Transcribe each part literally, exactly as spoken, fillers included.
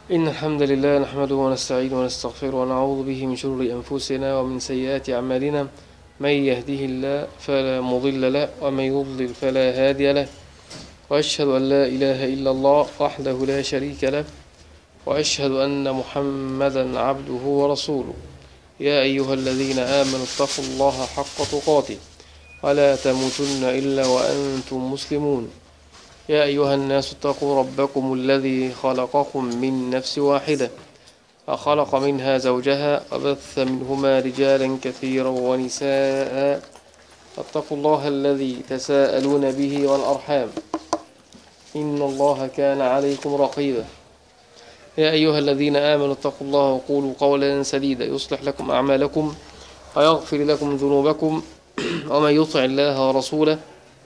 إن الحمد لله نحمده ونستعينه ونستغفره ونعوذ به من شرور أنفسنا ومن سيئات أعمالنا. من يهده الله فلا مضل له ومن يضلل فلا هادي له، وأشهد أن لا إله إلا الله وحده لا شريك له، وأشهد أن محمدا عبده ورسوله. يا أيها الذين آمنوا اتقوا الله حق تقاته ولا تموتن إلا وأنتم مسلمون. يا أيها الناس اتقوا ربكم الذي خلقكم من نفس واحدة فخلق منها زوجها وبث منهما رجالا كثيرا ونساء، فاتقوا الله الذي تساءلون به والأرحام إن الله كان عليكم رقيبا. يا أيها الذين آمنوا اتقوا الله وقولوا قولا سديدا يصلح لكم أعمالكم ويغفر لكم ذنوبكم، ومن يطع الله ورسوله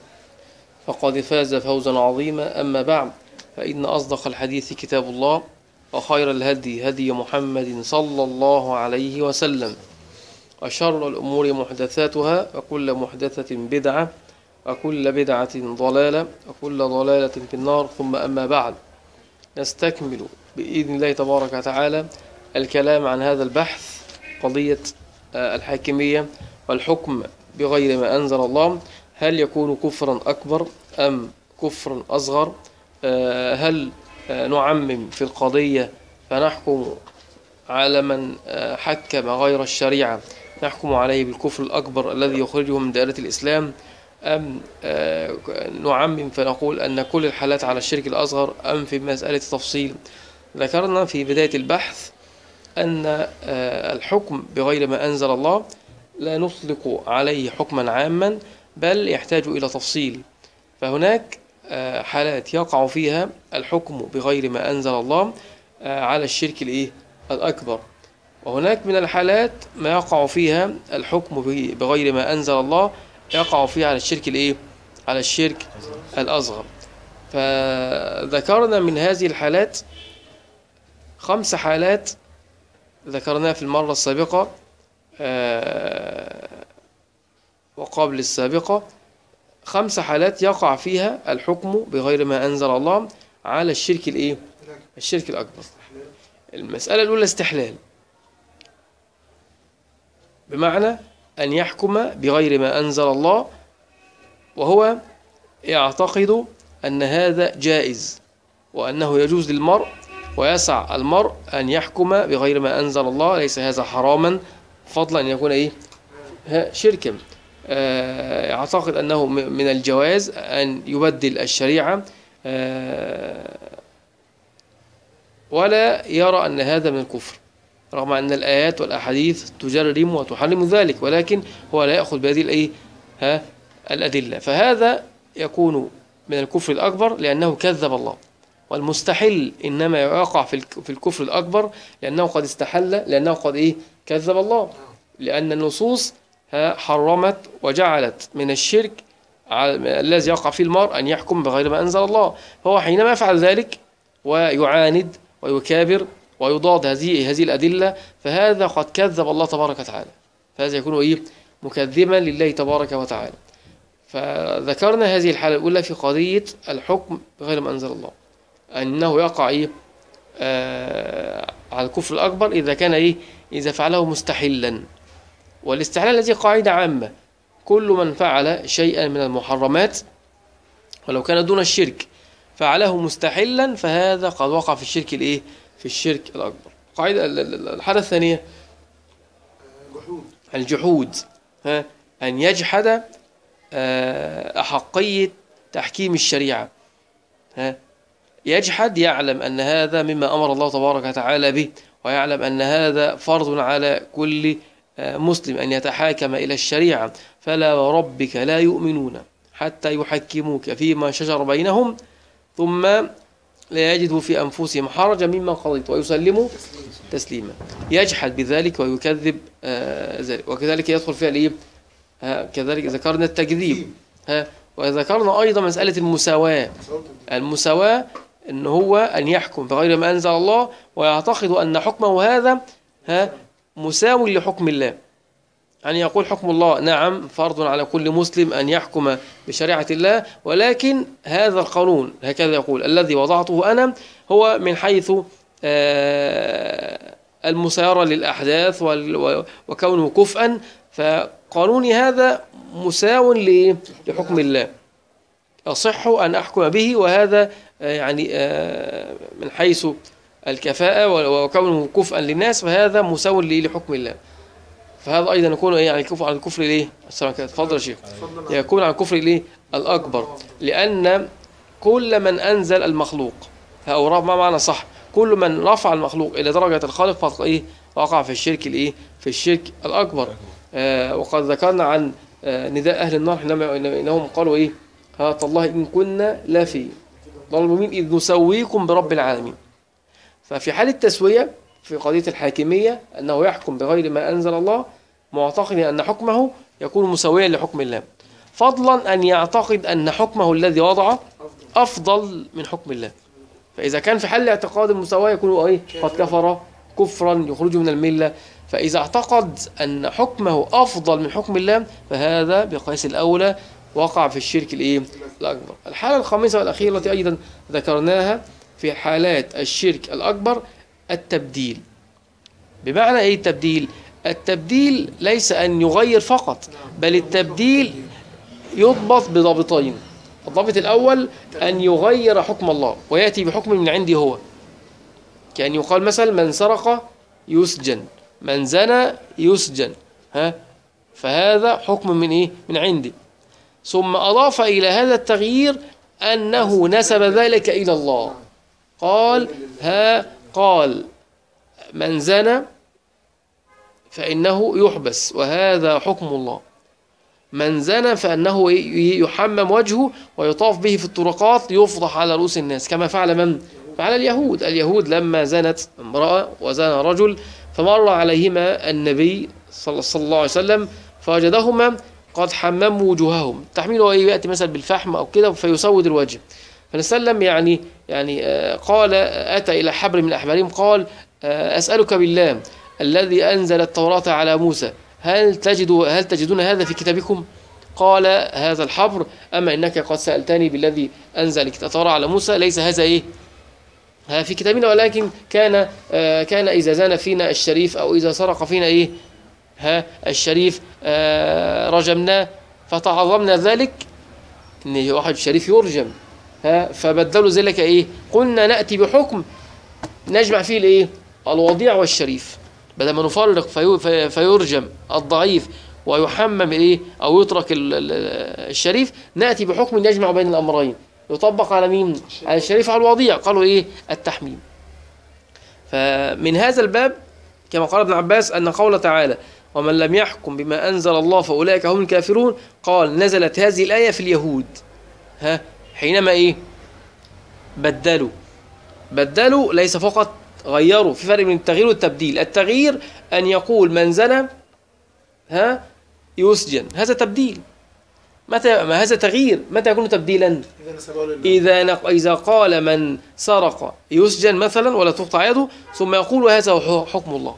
فقد فاز فوزا عظيما. أما بعد، فإن أصدق الحديث كتاب الله، وخير الهدي هدي محمد صلى الله عليه وسلم، وشر الأمور محدثاتها، وكل محدثة بدعة، وكل بدعة ضلالة، وكل ضلالة في النار. ثم أما بعد، نستكمل بإذن الله تبارك وتعالى الكلام عن هذا البحث، قضية الحاكمية والحكم بغير ما أنزل الله. هل يكون كفرا أكبر أم كفرا أصغر؟ هل نعمم في القضية فنحكم على من حكم غير الشريعة نحكم عليه بالكفر الأكبر الذي يخرجه من دائرة الإسلام، أم نعمم فنقول أن كل الحالات على الشرك الأصغر، أم في مسألة تفصيل؟ ذكرنا في بداية البحث أن الحكم بغير ما أنزل الله لا نطلق عليه حكما عاما، بل يحتاج إلى تفصيل. فهناك حالات يقع فيها الحكم بغير ما أنزل الله على الشرك الإيه؟ الأكبر، وهناك من الحالات ما يقع فيها الحكم بغير ما أنزل الله يقع فيها على الشرك الإيه؟ على الشرك الأصغر. فذكرنا من هذه الحالات خمس حالات ذكرناها في المرة السابقة وقبل السابقة، خمس حالات يقع فيها الحكم بغير ما أنزل الله على الشرك الإيه؟ الشرك الأكبر. المسألة الأولى استحلال، بمعنى أن يحكم بغير ما أنزل الله وهو يعتقد أن هذا جائز وأنه يجوز للمرء ويسع المرء أن يحكم بغير ما أنزل الله، ليس هذا حراما فضلا أن يكون إيه؟ شركا. يعتقد أنه من الجواز أن يبدل الشريعة، ولا يرى أن هذا من الكفر، رغم أن الآيات والأحاديث تجرم وتحرم ذلك، ولكن هو لا يأخذ بهذه الإيه؟ ها الأدلة. فهذا يكون من الكفر الأكبر لأنه كذب الله. والمستحل إنما يقع في الكفر الأكبر لأنه قد استحل، لأنه قد إيه؟ كذب الله، لأن النصوص حرمت وجعلت من الشرك الذي يقع فيه المرء أن يحكم بغير ما أنزل الله. فهو حينما يفعل ذلك ويعاند ويكابر ويضاد هذه هذه الأدلة، فهذا قد كذب الله تبارك وتعالى، فهذا يكون إيه؟ مكذبا لله تبارك وتعالى. فذكرنا هذه الحالة الأولى في قضية الحكم بغير ما أنزل الله، أنه يقع إيه؟ آه على الكفر الأكبر إذا كان إيه؟ إذا فعله مستحلا. والاستحلال الذي قاعدة عامة، كل من فعل شيئا من المحرمات ولو كان دون الشرك فعله مستحلا فهذا قد وقع في الشرك الإيه؟ في الشرك الأكبر. قاعدة الحالة الثانية الجحود، ها أن يجحد أحقية تحكيم الشريعة، ها يجحد، يعلم أن هذا مما أمر الله تبارك وتعالى به، ويعلم أن هذا فرض على كل مسلم أن يتحاكم إلى الشريعة. فلا وربك لا يؤمنون حتى يحكموك فيما شجر بينهم ثم لا يجدوا في أنفسهم حرجا مما قضيت ويسلموا تسليما. يجحد بذلك ويكذب ذلك، وكذلك يدخل فيها الإيه؟ كذلك ذكرنا التكذيب، ها وذكرنا أيضا مسألة المساواة. المساواة أن هو أن يحكم بغير ما أنزل الله ويعتقد أن حكمه هذا ها مساو لحكم الله، يعني يقول حكم الله نعم فرض على كل مسلم أن يحكم بشريعة الله، ولكن هذا القانون هكذا يقول الذي وضعته أنا هو من حيث المسيرة للأحداث وكونه كفءا، فقانوني هذا مساو لحكم الله، يصح أن أحكم به، وهذا يعني من حيث الكفاءة وكونه كفءا للناس، فهذا مساو لحكم الله. فهذا أيضا يكون يعني الكفر عن الكفر ليه؟ تفضل يا شيخ. يكون عن الكفر ليه؟ الأكبر، لأن كل من أنزل المخلوق، أو ما معنى صح، كل من رفع المخلوق إلى درجة الخالق فقط إيه؟ وقع في الشرك الإيه؟ في الشرك الأكبر. آه وقد ذكرنا عن آه نداء أهل النار حينما إنهم قالوا إيه؟ ها تالله إن كنا لفي ضلال مبين إذ نسويكم برب العالمين. ففي حال التسوية في قضية الحاكمية أنه يحكم بغير ما أنزل الله، معتقد أن حكمه يكون مساويا لحكم الله، فضلا أن يعتقد أن حكمه الذي وضعه أفضل من حكم الله. فإذا كان في حال اعتقاد المساواة يكون إيه؟ قد كفر كفرا يخرج من الملة. فإذا اعتقد أن حكمه أفضل من حكم الله فهذا بقياس الأولى وقع في الشرك الإيه؟ الأكبر. الحالة الخامسة والأخيرة التي أيضا ذكرناها في حالات الشرك الأكبر التبديل. بمعنى إيه التبديل؟ التبديل ليس أن يغير فقط، بل التبديل يضبط بضابطين. الضابط الأول أن يغير حكم الله ويأتي بحكم من عنده هو، كأن يقال مثلا من سرق يسجن، من زنى يسجن، ها فهذا حكم من إيه؟ من عندي. ثم أضاف إلى هذا التغيير أنه نسب ذلك إلى الله، قال ها قال من زنى فإنه يحبس وهذا حكم الله، من زنى فأنه يحمم وجهه ويطاف به في الطرقات يفضح على رؤوس الناس، كما فعل من؟ فعل اليهود. اليهود لما زنت امرأة وزنى رجل فمر عليهما النبي صلى الله عليه وسلم فوجدهما قد حمموا وجوههم، تحميله يأتي مثلا بالفحم أو كده فيسود الوجه، فنسلم يعني يعني قال أتى إلى حبر من أحبارهم قال أسألك بالله الذي أنزل التوراة على موسى هل تجدوا هل تجدون هذا في كتابكم؟ قال هذا الحبر أما إنك قد سألتني بالذي أنزل التوراة على موسى ليس هذا إيه ها في كتابنا، ولكن كان آه كان إذا زان فينا الشريف أو إذا سرق فينا إيه ها الشريف آه رجمناه، فتعظمنا ذلك إن واحد شريف يرجم، ها فبدلوا ذلك إيه قلنا نأتي بحكم نجمع فيه الإيه الوضيع والشريف، بدل ما نفرق في فيرجم الضعيف ويحمم إيه أو يترك الشريف، نأتي بحكم يجمع بين الأمرين يطبق على مين؟ على الشريف على الوضيع، قالوا إيه التحميم. فمن هذا الباب كما قال ابن عباس أن قول تعالى ومن لم يحكم بما أنزل الله فأولئك هم الكافرون، قال نزلت هذه الآية في اليهود ها حينما إيه بدلوا بدلوا ليس فقط غيروا، في فرق بين التغيير والتبديل. التغيير أن يقول من زنى ها يسجن، هذا تبديل. متى ما هذا تغيير؟ متى يكون تبديلا؟ إذا نق... إذا قال من سرق يسجن مثلا ولا تقطع يده ثم يقول هذا هو حكم الله،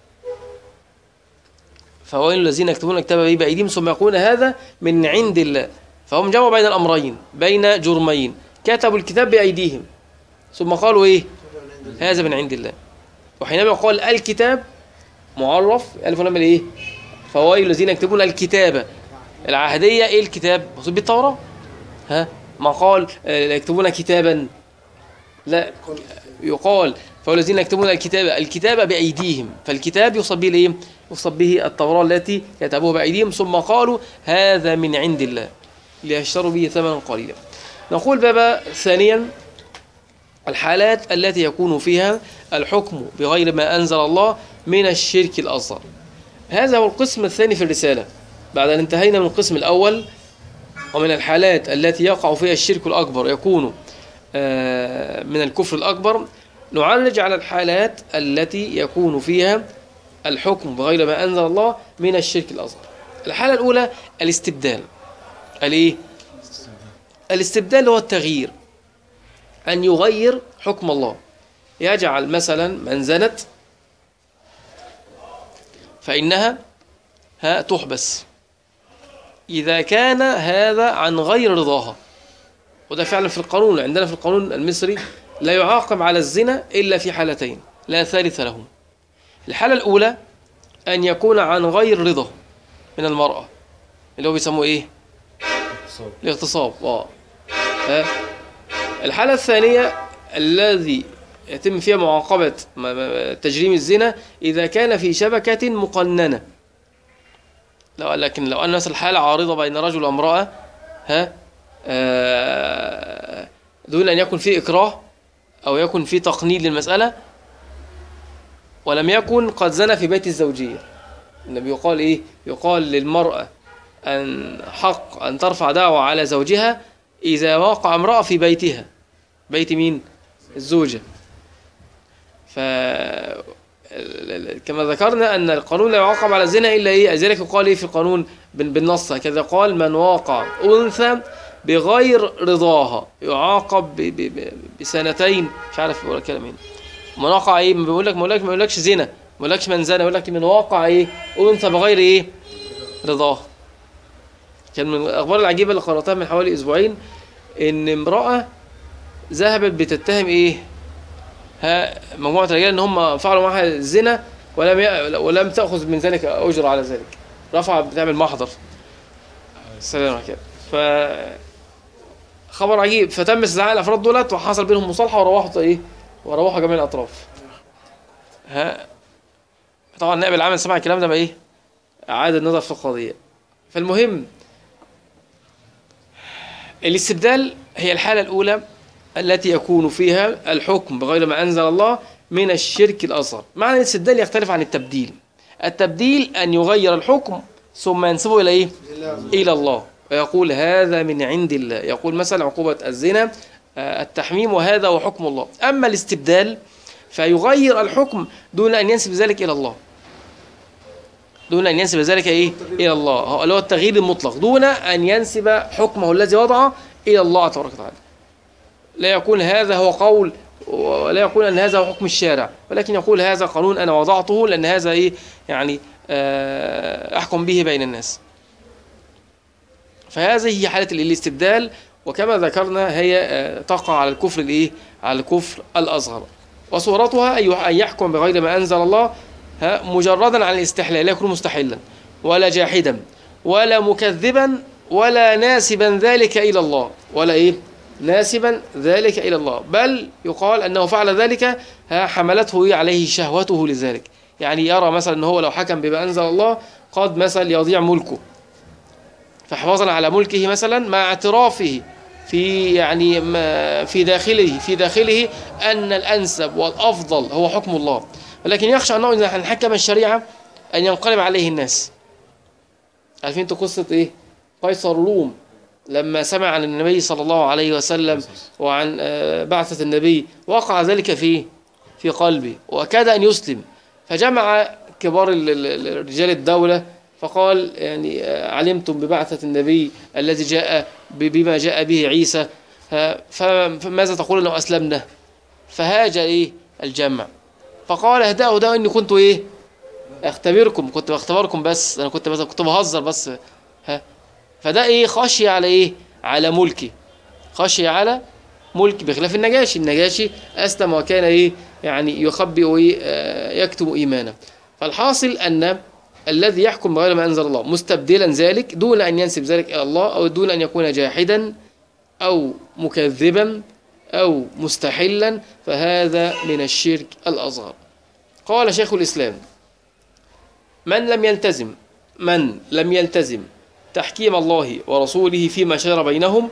فويل الذين يكتبون الكتاب بأيديهم ثم يقولون هذا من عند الله، فهم جمعوا بين الأمرين، بين جرمين، كتبوا الكتاب بأيديهم ثم قالوا إيه هذا من عند الله. وحينما يقال الكتاب معرف ألف ولام إيه فويل الذين يكتبون الكتاب العهدية، إيه الكتاب؟ مقصود بالتوراة، ها ما قال يكتبون كتابا، لا يقال فويل الذين يكتبون الكتاب الكتاب بأيديهم، فالكتاب يصب به إيه؟ يصب به التوراة التي كتبوها بأيديهم ثم قالوا هذا من عند الله ليشتروا به ثمنا قليلا. نقول بابا ثانيا الحالات التي يكون فيها الحكم بغير ما أنزل الله من الشرك الأصغر. هذا هو القسم الثاني في الرسالة بعد أن انتهينا من القسم الأول ومن الحالات التي يقع فيها الشرك الأكبر يكون من الكفر الأكبر. نعالج على الحالات التي يكون فيها الحكم بغير ما أنزل الله من الشرك الأصغر. الحالة الأولى الاستبدال. الايه الاستبدال هو التغيير، أن يغير حكم الله، يجعل مثلا من زنت فإنها ها تحبس إذا كان هذا عن غير رضاها، وده فعلا في القانون عندنا في القانون المصري لا يعاقب على الزنا إلا في حالتين لا ثالث لهم. الحالة الأولى أن يكون عن غير رضا من المرأة، اللي هو بيسموه إيه؟ الاغتصاب. آه. ها؟ الحالة الثانية الذي يتم فيها معاقبة تجريم الزنا إذا كان في شبكة مقننة. لو لكن لو أن مثل الحالة عارضة بين رجل وامرأة، ها آه دون أن يكن في إكراه أو يكن في تقنين للمسألة، ولم يكن قد زنى في بيت الزوجية. النبي يقال إيه؟ يقال للمرأة أن حق أن ترفع دعوة على زوجها إذا وقع امرأة في بيتها. بيت مين؟ الزوجة. ف كما ذكرنا أن القانون لا يعاقب على الزنا إلا إيه؟ لذلك يقال إيه في القانون بالنص كذا؟ قال: من واقع أنثى بغير رضاها يعاقب ب... ب... بسنتين. مش عارف بقول الكلام هنا. من واقع إيه؟ ما بيقول لك ما بيقولكش ما بيقولكش زنا، ما بيقولكش من زنا، بيقول لك من واقع إيه؟ أنثى بغير إيه؟ رضاها. كان من الأخبار العجيبة اللي قرأتها من حوالي أسبوعين إن امرأة ذهبت بتتهم إيه؟ ها مجموعة رجال إن هم فعلوا معها الزنا ولم ي... ولم تأخذ من ذلك أجر على ذلك. رفع بتعمل محضر. السلام عليكم. ف خبر عجيب. فتم استدعاء الأفراد دولت وحصل بينهم مصالحة وروحوا إيه؟ وروحوا جميع الأطراف. ها طبعا نائب العام سمع الكلام ده بقى إيه؟ أعاد النظر في القضية. فالمهم الاستبدال هي الحالة الأولى التي يكون فيها الحكم بغير ما أنزل الله من الشرك الأصغر. معنى الاستبدال يختلف عن التبديل. التبديل أن يغير الحكم ثم ينسبه إلى إيه؟ إلى الله، ويقول هذا من عند الله. يقول مثلا عقوبة الزنا التحميم وهذا هو حكم الله. أما الاستبدال فيغير الحكم دون أن ينسب ذلك إلى الله، دون أن ينسب ذلك إيه؟ إلى الله، اللي هو التغيير المطلق، دون أن ينسب حكمه الذي وضعه إلى الله تبارك وتعالى. لا يكون هذا هو قول، ولا يقول أن هذا هو حكم الشارع، ولكن يقول هذا قانون أنا وضعته لأن هذا إيه؟ يعني أحكم به بين الناس. فهذه هي حالة الاستبدال، وكما ذكرنا هي تقع على الكفر الإيه؟ على الكفر الأصغر. وصورتها أن يحكم بغير ما أنزل الله مجردا عن الاستحلال، لا يكون مستحلا ولا جاحدا ولا مكذبا ولا ناسبا ذلك إلى الله، ولا إيه؟ ناسبا ذلك إلى الله، بل يقال أنه فعل ذلك حملته عليه شهوته لذلك. يعني يرى مثلا أنه هو لو حكم بما أنزل الله قد مثلا يضيع ملكه، فحفاظا على ملكه مثلا مع اعترافه في يعني في داخله في داخله أن الأنسب والأفضل هو حكم الله، ولكن يخشى أنه إذا حكم الشريعة أن ينقلب عليه الناس. عارفين انتوا قصة إيه؟ قيصر الروم لما سمع عن النبي صلى الله عليه وسلم وعن بعثة النبي وقع ذلك في في قلبه وكاد أن يسلم، فجمع كبار رجال الدولة فقال يعني علمتم ببعثة النبي الذي جاء بما جاء به عيسى، فماذا تقول لو أسلمنا؟ فهاج إيه الجمع، فقال اهدأوا ده إني كنت إيه اختبركم، كنت بختبركم بس، أنا كنت بس كنت بهزر بس. ها فده إيه؟ خشي على إيه؟ على ملكي، خشي على ملك، بخلاف النجاشي. النجاشي أسلم وكان إيه يعني يخبئ ويكتب إيمانه. فالحاصل أن الذي يحكم بغير ما أنزل الله مستبدلا ذلك دون أن ينسب ذلك إلى الله، أو دون أن يكون جاحدا أو مكذبا أو مستحلا، فهذا من الشرك الأصغر. قال شيخ الإسلام: من لم يلتزم من لم يلتزم تحكيم الله ورسوله فيما شجر بينهم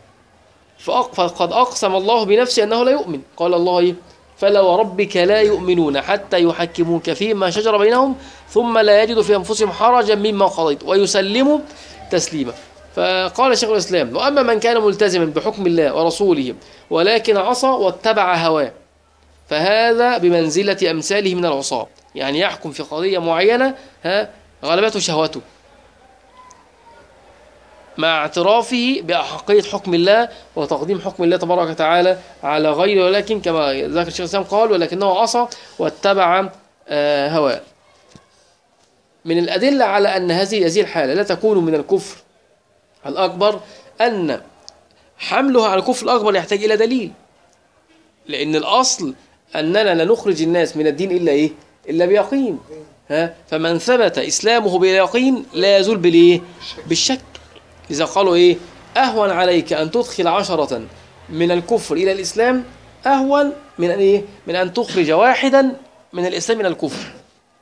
فقد أقسم الله بنفسه أنه لا يؤمن. قال الله إيه؟ فلا وربك لا يؤمنون حتى يحكموك فيما شجر بينهم ثم لا يجدوا في أنفسهم حرجا مما قضيت ويسلموا تسليما. فقال شيخ الإسلام: وأما من كان ملتزما بحكم الله ورسوله ولكن عصى واتبع هواه فهذا بمنزلة أمثاله من العصاة، يعني يحكم في قضية معينة ها غلبته شهوته مع اعترافه بأحقية حكم الله وتقديم حكم الله تبارك وتعالى على غيره، ولكن كما ذكر الشيخ الإسلام قال: ولكنه عصى واتبع هواه. من الأدلة على أن هذه هذه الحالة لا تكون من الكفر الأكبر أن حملها على الكفر الأكبر يحتاج إلى دليل. لأن الأصل أننا لا نخرج الناس من الدين إلا إيه؟ إلا بيقين. ها؟ فمن ثبت إسلامه بيقين لا يزول بالإيه؟ بالشك. إذا قالوا إيه؟ أهون عليك أن تدخل عشرة من الكفر إلى الإسلام أهون من أن إيه؟ من أن تخرج واحدا من الإسلام إلى الكفر.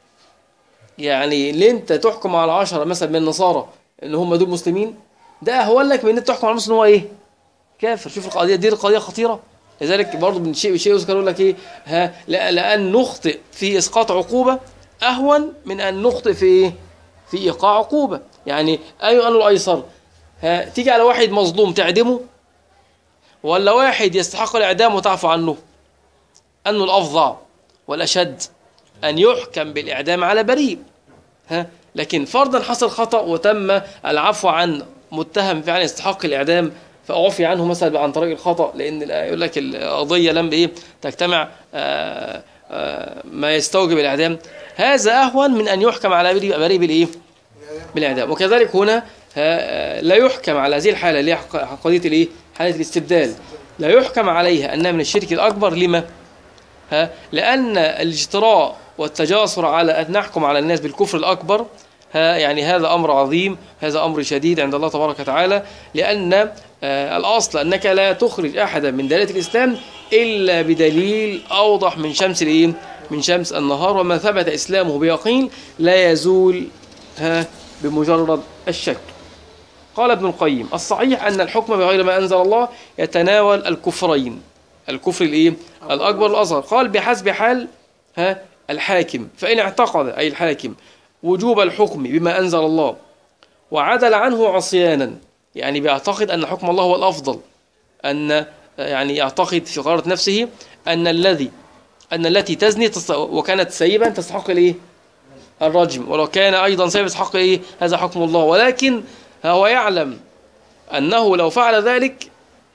يعني اللي أنت تحكم على عشرة مثلا من النصارى إن هم دول مسلمين، ده أهون لك من أن أنت تحكم على المسلم إن هو إيه؟ كافر. شوف القضية دي، القضية خطيرة. لذلك برضه من شيء بشيء يذكر يقول لك إيه؟ ها لا لأن نخطئ في إسقاط عقوبة أهون من أن نخطئ في إيه؟ في إيقاع عقوبة. يعني أي أنه الأيسر، ها تيجي على واحد مظلوم تعدمه، ولا واحد يستحق الإعدام وتعفو عنه؟ أنه الأفظع والأشد أن يحكم بالإعدام على بريء. ها لكن فرضا حصل خطأ وتم العفو عن متهم فعلا يستحق الإعدام فأعفي عنه مثلا عن طريق الخطأ، لأن يقول لك القضية لم إيه تجتمع آآ آآ ما يستوجب الإعدام، هذا أهون من أن يحكم على بريء بالإيه؟ بالإعدام. وكذلك هنا لا يحكم على هذه الحالة اللي هي قضية الإيه؟ حالة الاستبدال، لا يحكم عليها أنها من الشرك الأكبر. لما؟ ها لأن الاجتراء والتجاسر على أن نحكم على الناس بالكفر الأكبر، ها يعني هذا أمر عظيم، هذا أمر شديد عند الله تبارك وتعالى، لأن آه الأصل أنك لا تخرج أحدا من دائرة الإسلام إلا بدليل أوضح من شمس الإيه؟ من شمس النهار. وما ثبت إسلامه بيقين لا يزول ها بمجرد الشك. قال ابن القيم: الصحيح أن الحكم بغير ما أنزل الله يتناول الكفرين، الكفر الإيه؟ الأكبر والأصغر. قال: بحسب حال ها الحاكم، فإن اعتقد أي الحاكم وجوب الحكم بما أنزل الله وعدل عنه عصيانا، يعني بيعتقد أن حكم الله هو الأفضل، أن يعني يعتقد في قرارة نفسه أن الذي أن التي تزني وكانت سيبا تستحق الإيه؟ الرجم، ولو كان أيضا سيبا تستحق إيه؟ هذا حكم الله، ولكن هو يعلم أنه لو فعل ذلك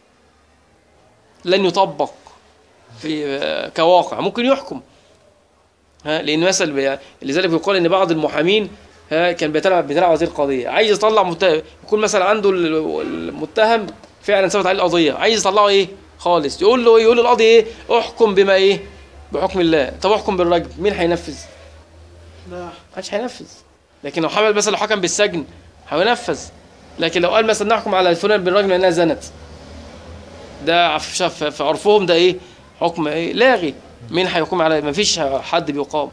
لن يطبق في كواقع، ممكن يحكم. ها لأن مثلا لذلك يقول إن بعض المحامين ها كان بيتابع بيتابع هذه القضية، عايز يطلع متهم، يكون مثلا عنده المتهم فعلا ثبت عليه القضية، عايز يطلعه إيه خالص، يقول له يقول للقاضي إيه؟ احكم بما إيه؟ بحكم الله. طب احكم بالرجم، مين هينفذ؟ لا محدش هينفذ. لكن لو حمل مثلا لو حكم بالسجن هينفذ. لكن لو قال مثلا نحكم على الفلان بالرجم لأنها زنت، ده في عرفهم ده إيه؟ حكم إيه؟ لاغي. مين هيقوم على؟ ما فيش حد بيقام.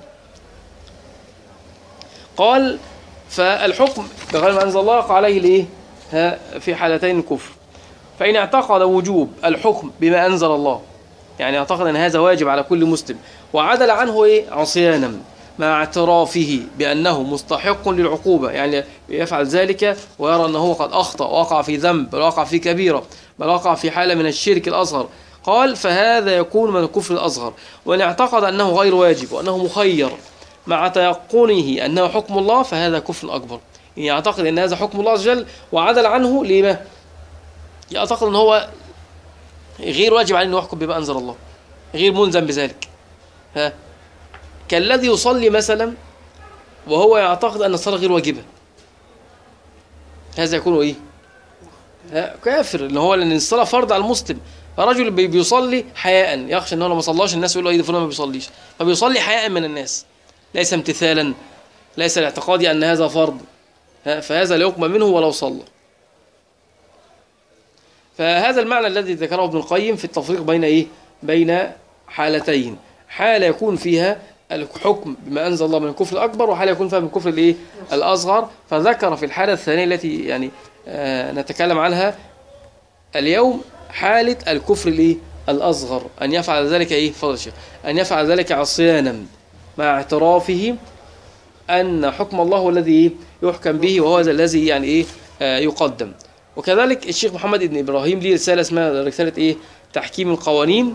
قال: فالحكم بغير ما أنزل الله يقع عليه الإيه؟ ها في حالتين الكفر. فإن اعتقد وجوب الحكم بما أنزل الله، يعني اعتقد أن هذا واجب على كل مسلم، وعدل عنه إيه؟ عصيانا مع اعترافه بأنه مستحق للعقوبة، يعني يفعل ذلك ويرى أنه قد أخطأ وقع في ذنب بل وقع في كبيرة بل وقع في حالة من الشرك الأصغر. قال: فهذا يكون من الكفر الأصغر. وإن اعتقد أنه غير واجب وأنه مخير مع تيقنه أنه حكم الله فهذا كفر أكبر. يعني يعتقد أن هذا حكم الله عز وجل وعدل عنه، لما؟ يعتقد أنه هو غير واجب عليه أنه يحكم بما أنزل الله، غير ملزم بذلك. ها كالذي يصلي مثلا وهو يعتقد أن الصلاة غير واجبة، هذا يكون إيه؟ ها كافر، اللي هو لأن الصلاة فرض على المسلم. رجل بيصلي حياء، يخشى أنه لو ما صلاش الناس يقولوا إيه ده فلان ما بيصليش، فبيصلي حياء من الناس، ليس امتثالا، ليس الاعتقادي أن هذا فرض، فهذا لا يقبل منه ولو صلى. فهذا المعنى الذي ذكره ابن القيم في التفريق بين إيه؟ بين حالتين، حالة يكون فيها الحكم بما أنزل الله من الكفر الأكبر، وحالة يكون فيها من الكفر الإيه؟ الأصغر. فذكر في الحالة الثانية التي يعني آه نتكلم عنها اليوم حالة الكفر الإيه؟ الأصغر، أن يفعل ذلك إيه؟ فضل الشيخ، أن يفعل ذلك عصيانا مع اعترافه أن حكم الله هو الذي يحكم به، وهو الذي يعني إيه؟ آه يقدم. وكذلك الشيخ محمد بن إبراهيم ليه رسالة اسمها رسالة إيه؟ تحكيم القوانين،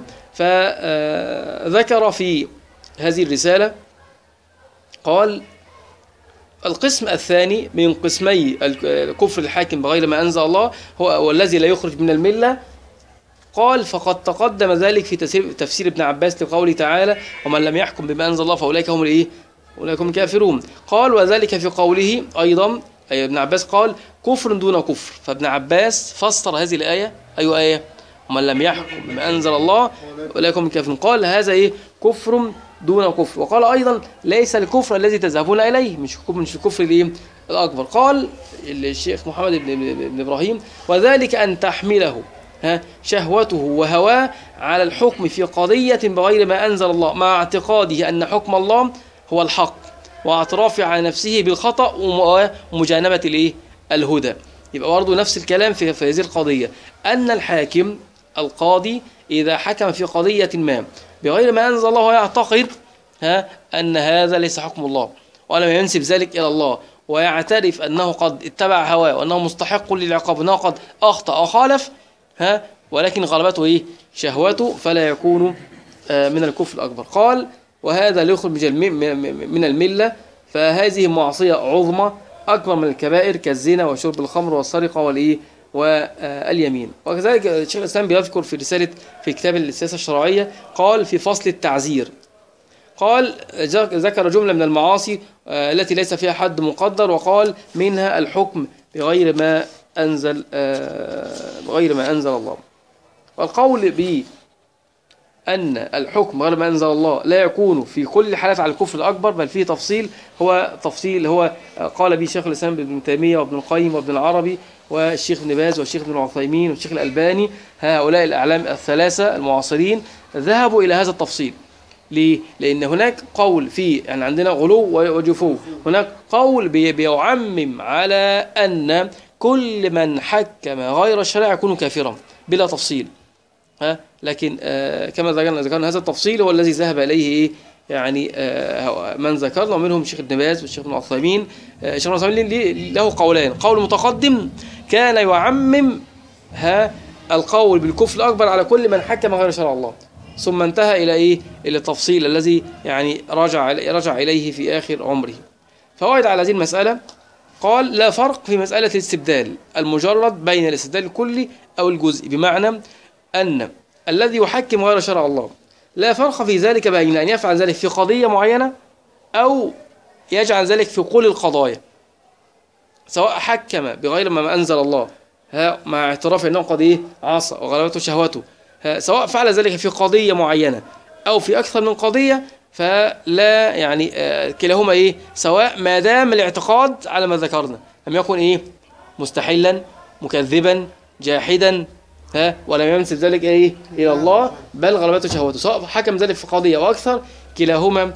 فذكر في هذه الرسالة قال: القسم الثاني من قسمي الكفر الحاكم بغير ما أنزل الله هو الذي لا يخرج من الملة. قال: فقد تقدم ذلك في تفسير ابن عباس لقوله تعالى: ومن لم يحكم بما أنزل الله فأولئك هم الإيه؟ أولئك هم الكافرون. قال: وذلك في قوله أيضا، أي ابن عباس قال: كفر دون كفر. فابن عباس فسر هذه الآية، أي آية؟ ومن لم يحكم بما أنزل الله أولئك هم الكافرون. قال هذا إيه؟ كفر دون كفر. وقال أيضا ليس الكفر الذي تذهبون إليه، مش مش الكفر الإيه؟ الأكبر. قال الشيخ محمد بن, بن إبراهيم وذلك أن تحمله ها شهوته وهواه على الحكم في قضية بغير ما أنزل الله مع اعتقاده أن حكم الله هو الحق واعترافه على نفسه بالخطأ ومجانبة الإيه؟ الهدى. يبقى برضه نفس الكلام في هذه القضية، أن الحاكم القاضي إذا حكم في قضية ما بغير ما أنزل الله ويعتقد ها أن هذا ليس حكم الله ولم ينسب ذلك إلى الله ويعترف أنه قد اتبع هواه وأنه مستحق للعقاب وأنه قد أخطأ وخالف ها ولكن غلبته إيه؟ شهوته، فلا يكون من الكفر الأكبر. قال وهذا ليخرج من الملة، فهذه معصية عظمى أكبر من الكبائر كالزنا وشرب الخمر والسرقة والإيه واليمين. وكذلك الشيخ الإسلام بيذكر في رسالة في كتاب السياسة الشرعية، قال في فصل التعزير، قال ذكر جملة من المعاصي التي ليس فيها حد مقدر، وقال منها الحكم بغير ما أنزل بغير ما أنزل الله. والقول بأن الحكم غير ما أنزل الله لا يكون في كل الحالات على الكفر الأكبر، بل فيه تفصيل، هو تفصيل هو قال به شيخ الإسلام ابن تيمية وابن القيم وابن العربي والشيخ ابن باز والشيخ ابن العثيمين والشيخ الألباني. هؤلاء الأعلام الثلاثة المعاصرين ذهبوا إلى هذا التفصيل. ليه؟ لأن هناك قول في يعني عندنا غلو وجفو، هناك قول بيعمم على أن كل من حكم غير الشرع يكون كافرا بلا تفصيل. ها لكن آه كما ذكرنا هذا التفصيل هو الذي ذهب إليه إيه يعني آه من ذكرنا، ومنهم الشيخ ابن باز والشيخ ابن عثيمين. آه الشيخ ابن عثيمين له قولان، قول متقدم كان يعمم ها القول بالكفر الأكبر على كل من حكم غير شرع الله، ثم انتهى إلى إيه إلى التفصيل الذي يعني رجع رجع إليه في آخر عمره. فوائد على هذه المسألة، قال لا فرق في مسألة الاستبدال المجرد بين الاستبدال الكلي أو الجزئي، بمعنى أن الذي يحكم غير شرع الله لا فرق في ذلك بين أن يفعل ذلك في قضية معينة أو يجعل ذلك في كل القضايا، سواء حكم بغير ما أنزل الله ها مع اعتراف أنه قد إيه عصى وغلبته شهوته، سواء فعل ذلك في قضية معينة أو في أكثر من قضية، فلا يعني آه كلاهما إيه سواء، ما دام الاعتقاد على ما ذكرنا لم يكن إيه مستحلا مكذبا جاحدا ها ولم ينسب ذلك إيه إلى الله بل غلبته شهوته، سواء حكم ذلك في قضية أو أكثر كلاهما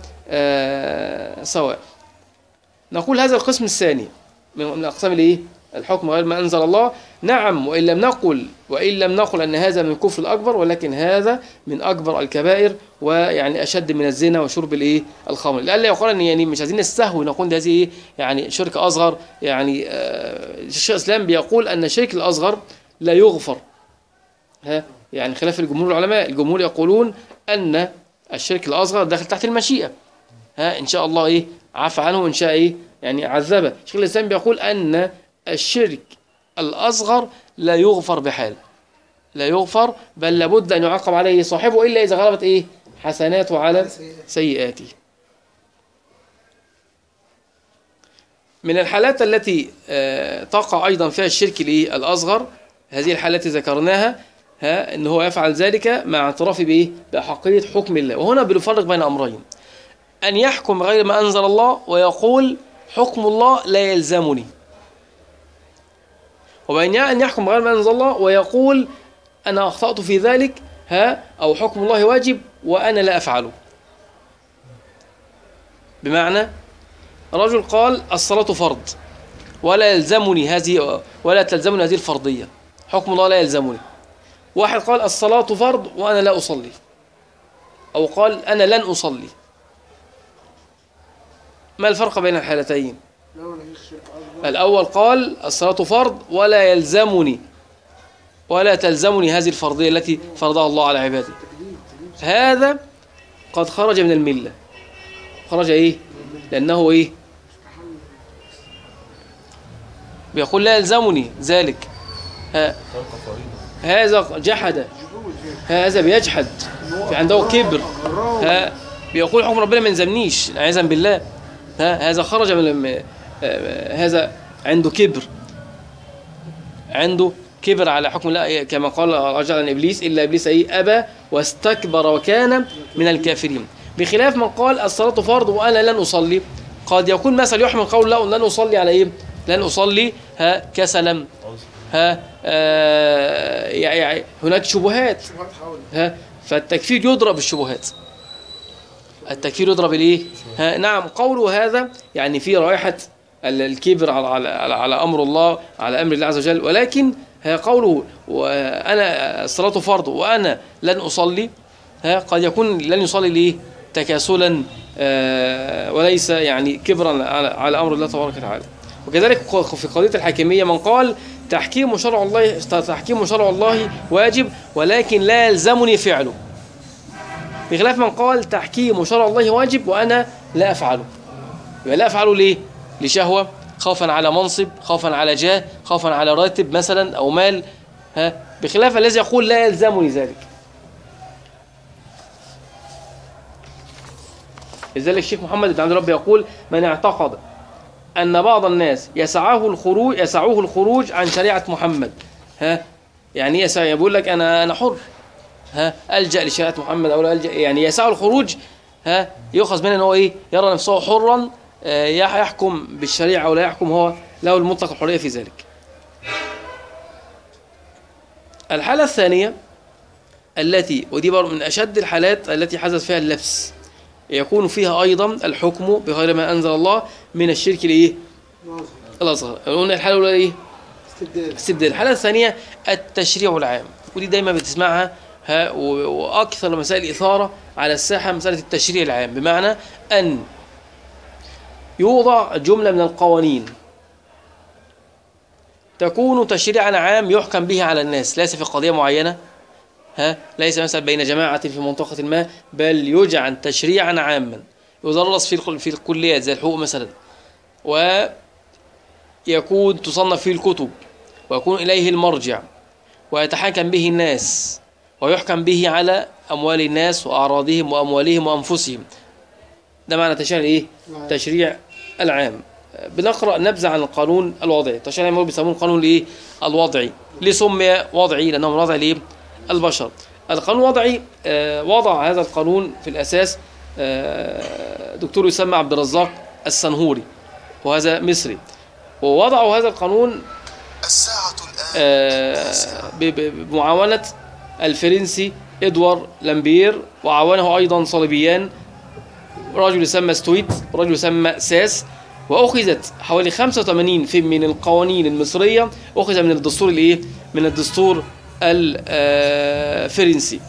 آه سواء. نقول هذا القسم الثاني من أقسام الإيه الحكم غير ما أنزل الله، نعم وإن لم نقل وإن لم نقل أن هذا من الكفر الأكبر، ولكن هذا من أكبر الكبائر ويعني أشد من الزنا وشرب الإيه الخمر. لألا يقال أن يعني مش عايزين نستهوي نقول هذه إيه يعني شرك أصغر، يعني آه الشيخ الإسلام بيقول أن الشرك الأصغر لا يغفر ها يعني خلاف الجمهور العلماء. الجمهور يقولون أن الشرك الأصغر داخل تحت المشيئة، ها إن شاء الله إيه عفى عنه وإن شاء إيه يعني عذبه. الشيخ الإسلام بيقول أن الشرك الأصغر لا يغفر بحال، لا يغفر بل لابد أن يعاقب عليه صاحبه إلا إذا غلبت إيه حسناته على سيئاته. من الحالات التي تقع أيضا فيها الشرك الأصغر هذه الحالات ذكرناها، ها إن هو يفعل ذلك مع اعترافه بإيه بحقية حكم الله. وهنا بنفرق بين أمرين، أن يحكم غير ما أنزل الله ويقول حكم الله لا يلزمني، وبين أن يحكم غير ما أنزل الله ويقول أنا أخطأت في ذلك ها أو حكم الله واجب وأنا لا أفعله. بمعنى رجل قال الصلاة فرض ولا يلزمني هذه ولا تلزمني هذه الفرضية، حكم الله لا يلزمني. واحد قال الصلاة فرض وأنا لا أصلي، أو قال أنا لن أصلي. ما الفرق بين الحالتين؟ الأول قال الصلاة فرض ولا يلزمني ولا تلزمني هذه الفرضية التي فرضها الله على عباده، هذا قد خرج من الملة. خرج إيه؟ لأنه إيه؟ بيقول لا يلزمني ذلك، هذا جحد، هذا بيجحد، في عنده كبر، ها بيقول حكم ربنا ما يلزمنيش عياذا بالله، ها هذا خرج من هذا عنده كبر، عنده كبر على حكم الله كما قال رجل عن إبليس إلا إبليس أي أبى واستكبر وكان من الكافرين. بخلاف من قال الصلاة فرض وأنا لن أصلي، قد يكون مثلا يحمل قول لا لن أصلي على إيه؟ لن أصلي ها كسلا، ها آه يعني هناك شبهات، ها فالتكفير يضرب الشبهات، التكفير يضرب الايه؟ ها نعم قوله هذا يعني في رائحة الكبر على على على امر الله، على امر الله عز وجل، ولكن ها قوله وانا الصلاة فرض وانا لن اصلي، ها قد يكون لن يصلي ليه؟ تكاسلا آه وليس يعني كبرا على على امر الله تبارك وتعالى. وكذلك في قضية الحاكمية من قال تحكيم شرع الله تحكيم شرع الله واجب ولكن لا يلزمني فعله، بخلاف من قال تحكيم شرع الله واجب وأنا لا أفعله. يبقى لا أفعله ليه؟ لشهوة، خوفا على منصب، خوفا على جاه، خوفا على راتب مثلا أو مال، ها بخلاف الذي يقول لا يلزمني ذلك. لذلك الشيخ محمد بن عبد الرب يقول من اعتقد أن بعض الناس يسعه الخروج يسعوه الخروج عن شريعة محمد، ها يعني يسعى يقول لك أنا أنا حر، ها ألجأ لشريعة محمد أو لا ألجأ، يعني يسعه الخروج، ها يؤخذ منه أن هو إيه؟ يرى نفسه حرا يحكم بالشريعة أو لا يحكم، هو له المطلق الحرية في ذلك. الحالة الثانية التي ودي برضه من أشد الحالات التي حدث فيها اللبس، يكون فيها أيضا الحكم بغير ما أنزل الله من الشرك الإيه؟ الأصغر. قلنا الحالة الأولى إيه؟ استبدال. استبدال. الحالة الثانية التشريع العام، ودي دايما بتسمعها ها، وأكثر مسائل إثارة على الساحة مسألة التشريع العام، بمعنى أن يوضع جملة من القوانين تكون تشريعا عام يحكم به على الناس، ليس في قضية معينة، ها ليس مثلا بين جماعة في منطقة ما، بل يجعل تشريعا عاما يدرس في في الكليات زي الحقوق مثلا، ويكون تصنف فيه الكتب ويكون إليه المرجع ويتحاكم به الناس ويحكم به على أموال الناس وأعراضهم وأموالهم وأنفسهم. ده معنى تشريع إيه؟ تشريع العام. بنقرأ نبذة عن القانون الوضعي. التشريع العام بيسموه القانون الإيه؟ الوضعي. ليه سمي وضعي؟ لأنه وضع ليه؟ البشر. القانون الوضعي آه وضع هذا القانون في الأساس آه دكتور يسمى عبد الرزاق السنهوري، وهذا مصري، ووضعوا هذا القانون آه بمعاونة الفرنسي إدوار لامبير، وعاونه أيضا صليبيان، رجل يسمى ستويت ورجل يسمى ساس. وأخذت حوالي خمسة وثمانين في من القوانين المصرية أخذ من الدستور الإيه؟ من الدستور الفرنسي.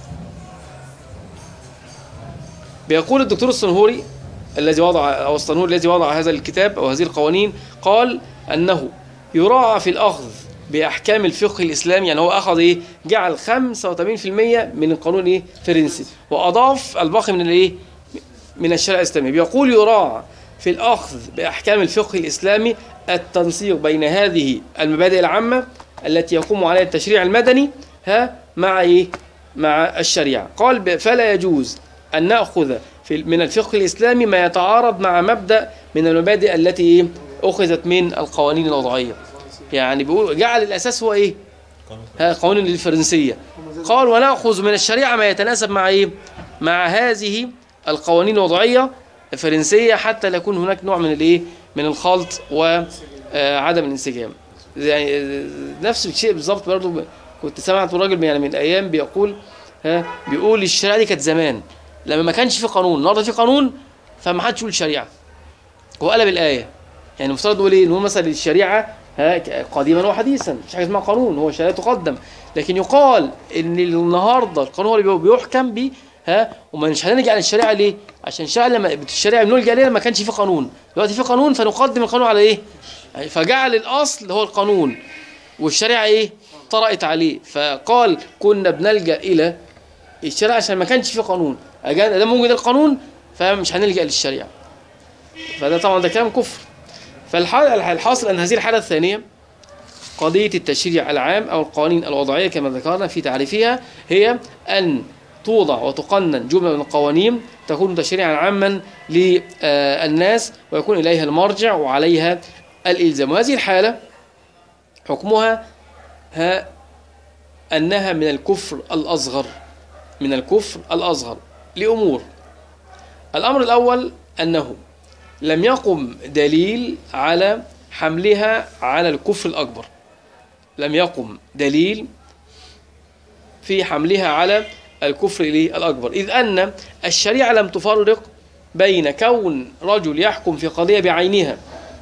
بيقول الدكتور السنهوري الذي وضع أو السنهوري الذي وضع هذا الكتاب أو هذه القوانين، قال أنه يراعى في الأخذ بأحكام الفقه الإسلامي، يعني هو أخذ إيه؟ جعل خمسة وثمانين بالمئة من القانون إيه؟ فرنسي، وأضاف الباقي من الإيه؟ من الشرع الإسلامي. بيقول يراعى في الأخذ بأحكام الفقه الإسلامي التنسيق بين هذه المبادئ العامة التي يقوم عليها التشريع المدني ها مع إيه؟ مع الشريعة. قال فلا يجوز أن نأخذ في من الفقه الإسلامي ما يتعارض مع مبدأ من المبادئ التي إيه؟ أخذت من القوانين الوضعية. يعني بيقول جعل الأساس هو إيه؟ ها القوانين الفرنسية. قال ونأخذ من الشريعة ما يتناسب مع إيه؟ مع هذه القوانين الوضعية الفرنسية، حتى لا يكون هناك نوع من الإيه؟ من الخلط وعدم الانسجام. يعني نفس الشيء بالظبط برضه كنت سمعت راجل يعني من ايام بيقول ها بيقول الشريعه دي كانت زمان لما ما كانش في قانون، النهارده في قانون فما حدش يقول شريعه، هو قلب الايه. يعني المفترض نقول ايه؟ ان هو مثلا الشريعه ها قديما وحديثا، مش حاجه اسمها قانون، هو الشريعه تقدم، لكن يقال ان النهارده القانون هو اللي بيحكم به ها، ومش هنرجع للشريعه ليه؟ عشان الشريعه لما الشريعه بنلجا ليها لما كانش في قانون، دلوقتي في قانون فنقدم القانون على ايه؟ فجعل الاصل هو القانون والشريعه ايه؟ طرأت عليه. فقال كنا بنلجا الى الشريعه عشان ما كانش في قانون، ده موجود القانون فمش هنلجا للشريعه. فده طبعا ده كلام كفر. فالحاصل ان هذه الحاله الثانيه قضيه التشريع العام او القوانين الوضعيه كما ذكرنا في تعريفها، هي ان توضع وتقنن جمله من القوانين تكون تشريعا عاما للناس ويكون اليها المرجع وعليها الالزام. وهذه الحاله حكمها ها أنها من الكفر الأصغر، من الكفر الأصغر لأمور. الأمر الأول أنه لم يقم دليل على حملها على الكفر الأكبر، لم يقم دليل في حملها على الكفر الأكبر، إذ أن الشريعة لم تفرق بين كون رجل يحكم في قضية بعينها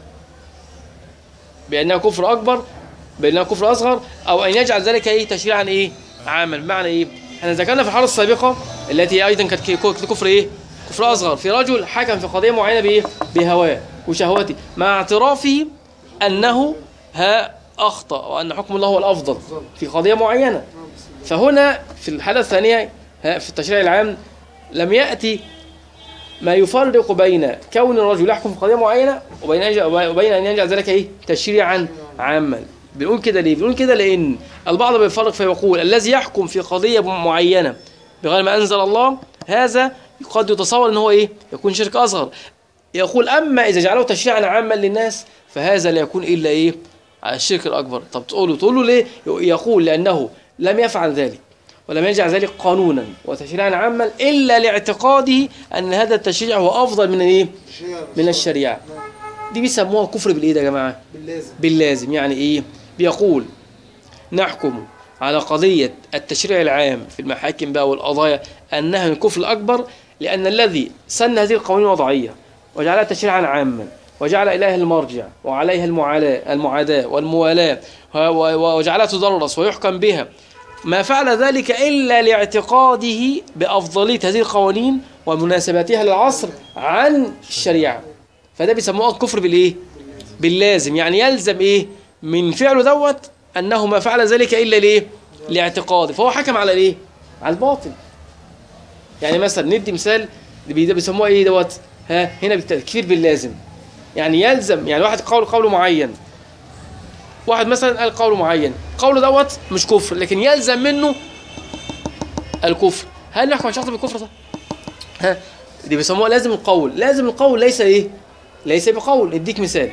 بأنها كفر أكبر بأنها كفر أصغر، أو أن يجعل ذلك إيه تشريعا إيه عاما. بمعنى إيه؟ احنا ذكرنا في الحالة السابقة التي أيضا كانت كفر إيه كفر أصغر، في رجل حكم في قضية معينة بإيه بهواه وشهوته مع اعترافه أنه ها أخطأ وأن حكم الله هو الأفضل في قضية معينة. فهنا في الحالة الثانية في التشريع العام لم يأتي ما يفرق بين كون الرجل يحكم في قضية معينة وبين وبين أن يجعل ذلك إيه تشريعا عاما. بنقول كده ليه؟ بنقول كده لأن البعض بيفرق فيقول الذي يحكم في قضية معينة بغير ما أنزل الله هذا قد يتصور أنه هو إيه يكون شرك أصغر. يقول أما إذا جعله تشريعا عاما للناس فهذا لا يكون إلا إيه على الشرك الأكبر. طب تقول له تقول له ليه؟ يقول لأنه لم يفعل ذلك ولم يجعل ذلك قانونا وتشريعا عاما إلا لاعتقاده أن هذا التشريع هو أفضل من إيه؟ من الشريعة. دي بيسموها كفر بالإيه يا جماعة؟ باللازم. باللازم يعني إيه؟ بيقول نحكم على قضية التشريع العام في المحاكم بقى والقضايا أنها من الكفر الأكبر لأن الذي سن هذه القوانين الوضعية وجعلها تشريعا عاما وجعل إليها المرجع وعليها المعاداة المعاداة والموالاة وجعلها تدرس ويحكم بها ما فعل ذلك إلا لاعتقاده بأفضلية هذه القوانين ومناسبتها للعصر عن الشريعة. فده بيسموه الكفر بالإيه؟ باللازم. يعني يلزم إيه من فعله دوت أنه ما فعل ذلك إلا ليه؟ لاعتقاده، فهو حكم على إيه؟ على الباطل. يعني مثلا ندي مثال ده بيسموه إيه دوت؟ ها هنا بالتكفير باللازم. يعني يلزم يعني واحد قول قول معين، واحد مثلا قال قول معين، قوله دوت مش كفر لكن يلزم منه الكفر. هل نحكم على شخص بالكفر ده؟ ها دي بيسموها لازم القول. لازم القول ليس ايه؟ ليس بقول. اديك مثال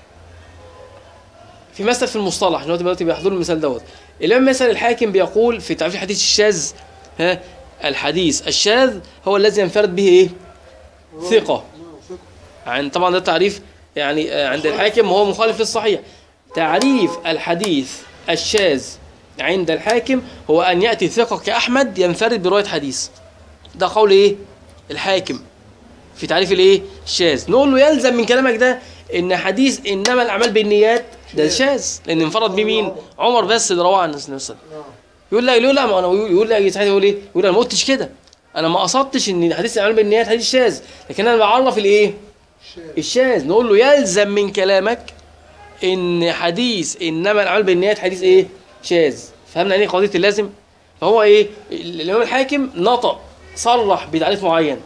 في مثل في المصطلح دلوقتي دلوقتي بيحضروا المثال دوت. الامام مثلا الحاكم بيقول في تعريف الحديث الشاذ ها الحديث الشاذ هو الذي ينفرد به ايه؟ ثقة. عن طبعا ده تعريف يعني عند الحاكم وهو مخالف للصحيح. تعريف الحديث الشاذ عند الحاكم هو أن يأتي ثقة كأحمد ينفرد برواية حديث. ده قول إيه؟ الحاكم في تعريف الإيه؟ الشاذ. نقول له يلزم من كلامك ده إن حديث إنما الأعمال بالنيات ده شاذ لأن انفرد بمين؟ عمر بس اللي رواه عن النبي صلى الله عليه وسلم. يقول لا يقول لا ما أنا يقول لا يقول إيه؟ يقول أنا ما قلتش كده، أنا ما قصدتش إن حديث الأعمال بالنيات حديث شاذ، لكن أنا بعرف الإيه؟ الشاذ. نقول له يلزم من كلامك ان حديث انما الاعمال بالنيات حديث ايه؟ شاذ. فهمنا ايه قضيه اللازم؟ فهو ايه؟ الامام الحاكم نطق صرح بتعريف معين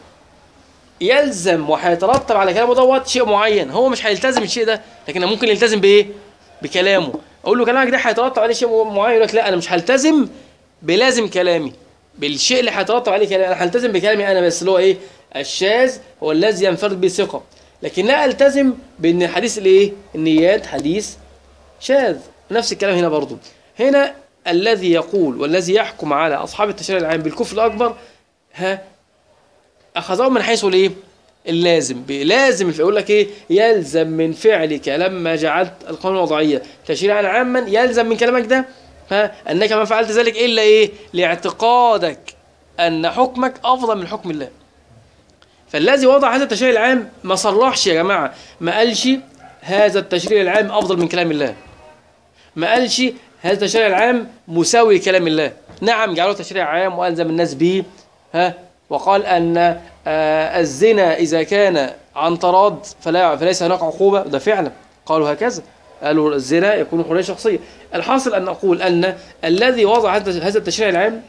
يلزم وهيترتب على كلامه دوت شيء معين، هو مش هيلتزم الشيء ده لكن ممكن يلتزم بايه؟ بكلامه. اقول له كلامك ده هيترتب عليه شيء معين، يقول لك لا انا مش هلتزم بلازم كلامي بالشيء اللي هيترتب عليه كلامي، انا هلتزم بكلامي انا بس اللي هو ايه؟ الشاذ هو الذي ينفرد به ثقه، لكن لا التزم بان الحديث الايه؟ النيات حديث شاذ. نفس الكلام هنا برضو. هنا الذي يقول والذي يحكم على اصحاب التشريع العام بالكفر الاكبر ها اخذهم من حيث الايه؟ اللازم. لازم يقول لك ايه؟ يلزم من فعلك لما جعلت القانون الوضعيه تشريعا عاما يلزم من كلامك ده ها انك ما فعلت ذلك الا ايه؟ لاعتقادك ان حكمك افضل من حكم الله. فالذي وضع هذا التشريع العام ما صرحش يا جماعة، ما قالش هذا التشريع العام أفضل من كلام الله، ما قالش هذا التشريع العام مساوي لكلام الله. نعم جعله تشريع عام وألزم الناس به ها وقال أن آه الزنا إذا كان عن تراض فلا فليس هناك عقوبة، ده فعلا قالوا هكذا، قالوا الزنا يكون حرية شخصية. الحاصل أن أقول أن الذي وضع هذا التشريع العام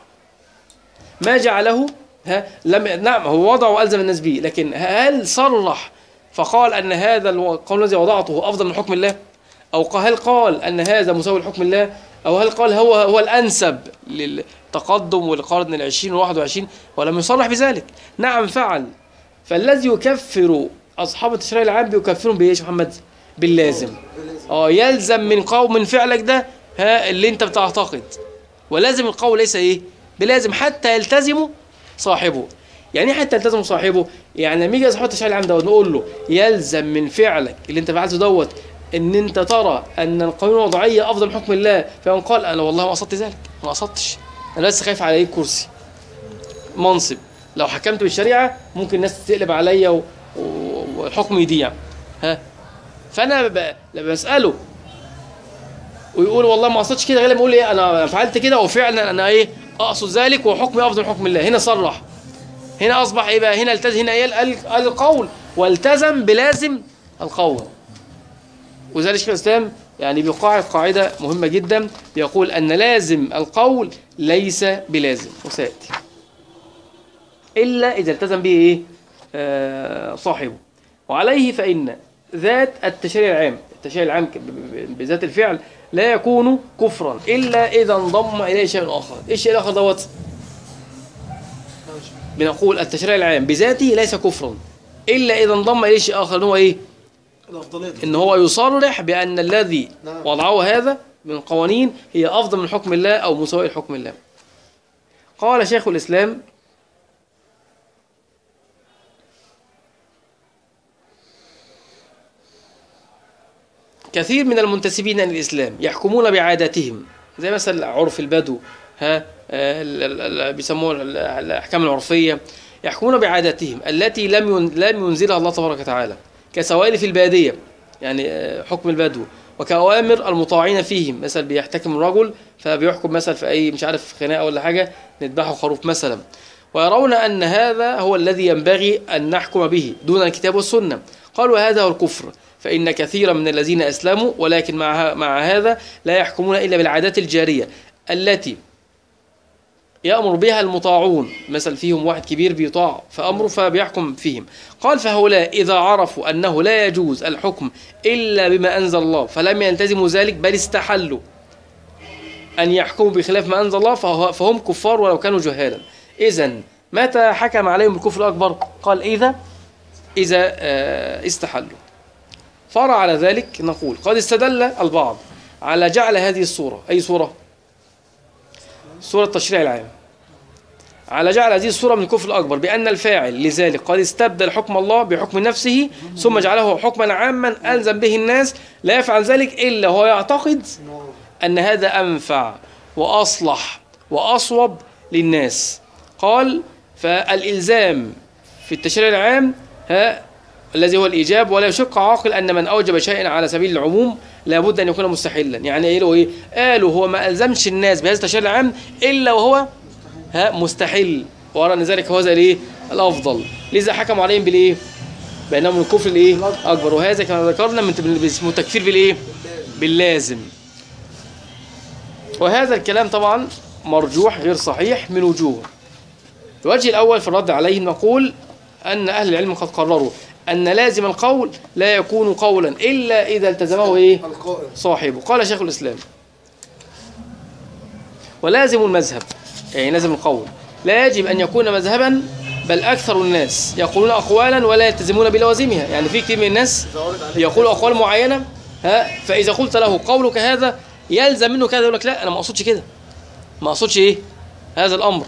ما جعله ها لم نعم هو وضعه وألزم الناس به، لكن هل صرح فقال أن هذا القانون الذي وضعته أفضل من حكم الله؟ أو هل قال أن هذا مساوي لحكم الله؟ أو هل قال هو هو الأنسب للتقدم والقرن العشرين والواحد وعشرين؟ ولم يصرح بذلك. نعم فعل. فالذي يكفر أصحاب التشريع العام بيكفرهم بإيش محمد؟ باللازم. اه يلزم من قوم من فعلك ده ها اللي أنت بتعتقد ولازم القول ليس ايه بلازم حتى يلتزم صاحبه. يعني ايه حتى يلتزم صاحبه؟ يعني لما يجي يحط التشريع العام دوت نقول له يلزم من فعلك اللي انت فعلته دوت ان انت ترى ان القانون الوضعيه افضل من حكم الله. فمن قال انا والله ما قصدت ذلك، ما قصدتش، انا بس خايف على ايه كرسي منصب، لو حكمت بالشريعه ممكن الناس تقلب عليا والحكم يضيع. ها فانا ب... لما بساله ويقول والله ما قصدتش كده، غير لما يقول ايه انا فعلت كده وفعلا انا ايه اقصد ذلك وحكمي افضل من حكم الله، هنا صرح، هنا اصبح ايه بقى، هنا التزم، هنا ايه قال القول والتزم بلازم القول. وذلك شيخ الاسلام يعني بيقاعد قاعده مهمه جدا، بيقول ان لازم القول ليس بلازم، وسياتي الا اذا التزم به ايه آه صاحبه. وعليه فان ذات التشريع العام، التشريع العام بذات الفعل لا يكون كفرا الا اذا انضم اليه شيء اخر. ايه الشيء الاخر دوت؟ بنقول التشريع العام بذاته ليس كفرا الا اذا انضم اليه شيء اخر، ان هو ايه؟ ان هو يصرح بان الذي وضعه هذا من قوانين هي افضل من حكم الله او مساوي لحكم الله. قال شيخ الاسلام كثير من المنتسبين الى الاسلام يحكمون بعاداتهم، زي مثلا عرف البدو، ها بيسموه الاحكام العرفيه، يحكمون بعاداتهم التي لم لم ينزلها الله تبارك وتعالى، كسوائل في الباديه يعني حكم البدو، وكأوامر المطاعين فيهم، مثلا بيحتكم الرجل فبيحكم مثلا في اي مش عارف خناقه ولا حاجه نذبحه خروف مثلا، ويرون ان هذا هو الذي ينبغي ان نحكم به دون الكتاب والسنه. قالوا هذا هو الكفر، فإن كثيرا من الذين أسلموا ولكن مع مع هذا لا يحكمون إلا بالعادات الجارية التي يأمر بها المطاعون، مثلا فيهم واحد كبير بيطاع فأمره فبيحكم فيهم. قال فهؤلاء إذا عرفوا أنه لا يجوز الحكم إلا بما أنزل الله فلم يلتزموا ذلك بل استحلوا أن يحكموا بخلاف ما أنزل الله فهم كفار ولو كانوا جهالا. إذن متى حكم عليهم بالكفر الأكبر؟ قال إذا إذا استحلوا. فرع على ذلك نقول قد استدل البعض على جعل هذه الصورة، أي صورة؟ صورة التشريع العام، على جعل هذه الصورة من الكفر الأكبر بأن الفاعل لذلك قد استبدل حكم الله بحكم نفسه ثم جعله حكما عاما ألزم به الناس، لا يفعل ذلك إلا هو يعتقد أن هذا أنفع وأصلح وأصوب للناس. قال فالإلزام في التشريع العام ها الذي هو الإيجاب، ولا يشق عاقل أن من أوجب شيئا على سبيل العموم لابد أن يكون مستحلا. يعني إيه له إيه؟ قالوا هو ما ألزمش الناس بهذا التشريع العام إلا وهو ها مستحل، وأرى أن ذلك هو الإيه الأفضل، لذا حكموا عليهم بالإيه؟ بأنهم من الكفر الإيه أكبر، وهذا كما ذكرنا من اسمه تكفير بالإيه؟ باللازم. وهذا الكلام طبعا مرجوح غير صحيح من وجوه. الوجه الأول في الرد عليه نقول أن أهل العلم قد قرروا أن لازم القول لا يكون قولا إلا إذا التزمه إيه؟ صاحبه. قال شيخ الإسلام ولازم المذهب، يعني لازم القول لا يجب أن يكون مذهبا بل أكثر الناس يقولون أقوالا ولا يلتزمون بلوازمها. يعني في كثير من الناس يقولوا أقوال معينة ها فإذا قلت له قولك هذا يلزم منه كذا يقول لك لا أنا ما أقصدش كده، ما أقصدش إيه هذا الأمر.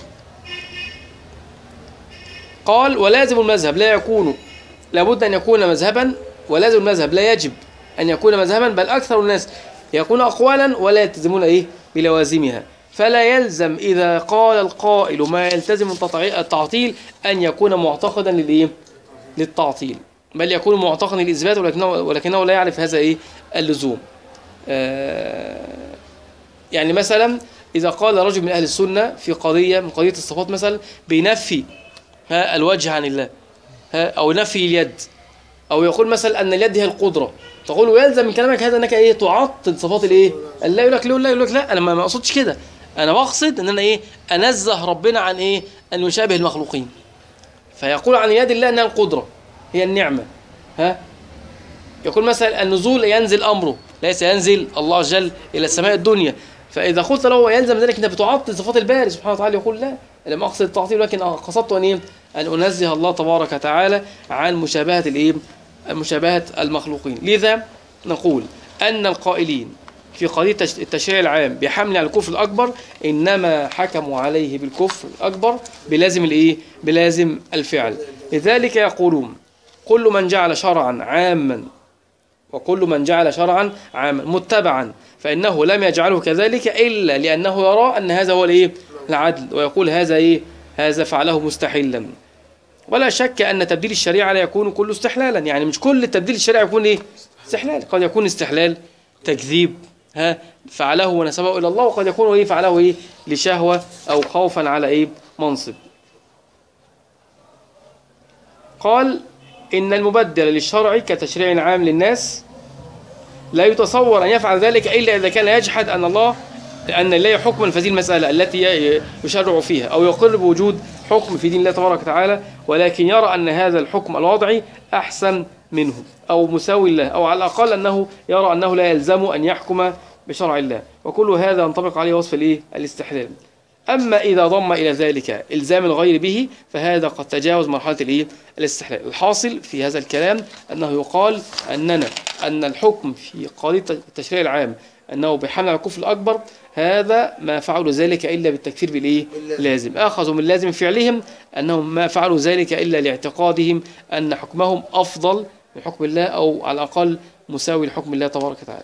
قال ولازم المذهب لا يكون لابد أن يكون مذهبا، ولازم المذهب لا يجب أن يكون مذهبا بل أكثر الناس يكون أقوالا ولا يلتزمون إيه بلوازمها. فلا يلزم إذا قال القائل ما يلتزم التعطيل أن يكون معتقدا للإيه للتعطيل، بل يكون معتقدا للإثبات ولكنه, ولكنه لا يعرف هذا إيه اللزوم. آه يعني مثلا إذا قال رجل من أهل السنة في قضية من قضية الصفات مثلا بنفي ها الوجه عن الله أو نفي اليد، أو يقول مثلا أن اليد هي القدرة، تقول ويلزم من كلامك هذا أنك إيه تعطل صفات الإيه الله، يقول لك لا يقول لك لا أنا ما أقصدش كده، أنا بقصد أن أنا إيه أنزه ربنا عن إيه أن يشابه المخلوقين. فيقول عن يد الله أنها القدرة هي النعمة. ها يقول مثلا النزول ينزل أمره، ليس ينزل الله جل إلى السماء الدنيا. فإذا قلت له يلزم ذلك أنت بتعطل صفات الباري سبحانه وتعالى، يقول لا أنا ما أقصد التعطيل ولكن قصدت أن إيه أن أنزه الله تبارك وتعالى عن مشابهة الإيه مشابهة المخلوقين. لذا نقول أن القائلين في قضية التشريع العام بحمل على الكفر الأكبر إنما حكموا عليه بالكفر الأكبر بلازم الإيه؟ بلازم الفعل. لذلك يقولون كل من جعل شرعا عاما وكل من جعل شرعا عاما متبعا فإنه لم يجعله كذلك إلا لأنه يرى أن هذا هو الإيه؟ العدل، ويقول هذا إيه؟ هذا فعله مستحلا. ولا شك أن تبديل الشريعة لا يكون كله استحلالا، يعني مش كل تبديل الشريعة يكون إيه؟ استحلال، قد يكون استحلال تكذيب ها فعله ونسبه إلى الله، وقد يكون إيه؟ فعله إيه؟ لشهوة أو خوفا على إيه؟ منصب. قال إن المبدل للشرع كتشريع عام للناس لا يتصور أن يفعل ذلك إلا إذا كان يجحد أن الله أن لله حكما في هذه المسألة التي يشرع فيها، أو يقر بوجود حكم في دين الله تبارك وتعالى، ولكن يرى أن هذا الحكم الوضعي أحسن منه أو مساوي له، أو على الأقل أنه يرى أنه لا يلزم أن يحكم بشرع الله، وكل هذا ينطبق عليه وصف الإيه؟ الاستحلال. أما إذا ضم إلى ذلك إلزام الغير به فهذا قد تجاوز مرحلة الإيه؟ الاستحلال. الحاصل في هذا الكلام أنه يقال أننا أن الحكم في قضية التشريع العام أنه بحمل على الكفر الأكبر هذا ما فعلوا ذلك إلا بالتكفير بالإيه؟ لازم. أخذوا من لازم فعلهم أنهم ما فعلوا ذلك إلا لاعتقادهم أن حكمهم أفضل من حكم الله، أو على الأقل مساوي لحكم الله تبارك وتعالى.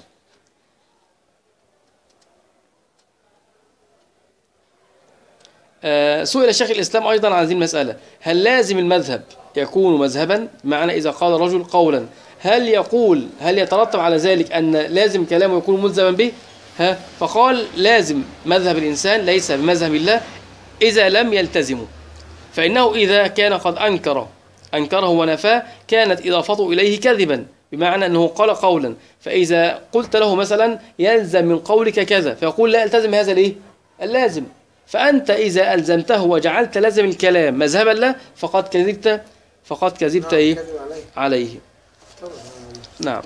آه سئل شيخ الإسلام أيضا عن هذه المسألة، هل لازم المذهب يكون مذهبا؟ معنى إذا قال الرجل قولا هل يقول هل يترتب على ذلك أن لازم كلامه يكون ملزما به؟ ها فقال لازم مذهب الإنسان ليس بمذهب الله إذا لم يلتزمه، فإنه إذا كان قد أنكر أنكره ونفاه كانت إضافته إليه كذبا، بمعنى أنه قال قولا فإذا قلت له مثلا يلزم من قولك كذا فيقول لا التزم هذا الإيه؟ اللازم، فأنت إذا ألزمته وجعلت لازم الكلام مذهبا له فقد كذبت فقد كذبت إيه؟ عليه. نعم.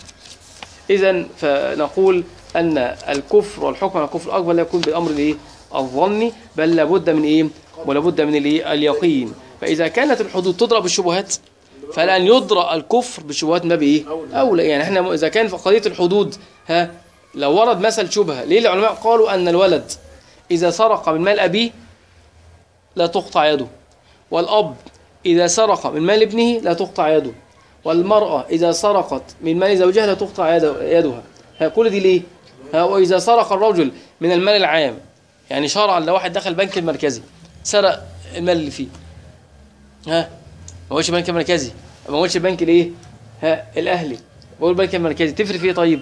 إذن فنقول أن الكفر والحكم على الكفر الأكبر لا يكون بالأمر الإيه؟ الظني، بل لابد من إيه؟ ولابد من الإيه؟ اليقين. فإذا كانت الحدود تضرب بالشبهات فلأن يضرب الكفر بالشبهات ما بإيه؟ أولى. يعني إحنا إذا كان في قضية الحدود ها لو ورد مثل شبهة، ليه العلماء قالوا أن الولد إذا سرق من مال أبيه لا تقطع يده، والأب إذا سرق من مال ابنه لا تقطع يده، والمرأة إذا سرقت من مال زوجها لا تقطع يدها. كل دي ليه؟ وإذا سرق الرجل من المال العام، يعني شرعا لو واحد دخل البنك المركزي سرق المال اللي فيه، ها ما هوش البنك المركزي، ما هوش البنك الايه؟ ها الاهلي، بقول البنك المركزي تفرق فيه طيب؟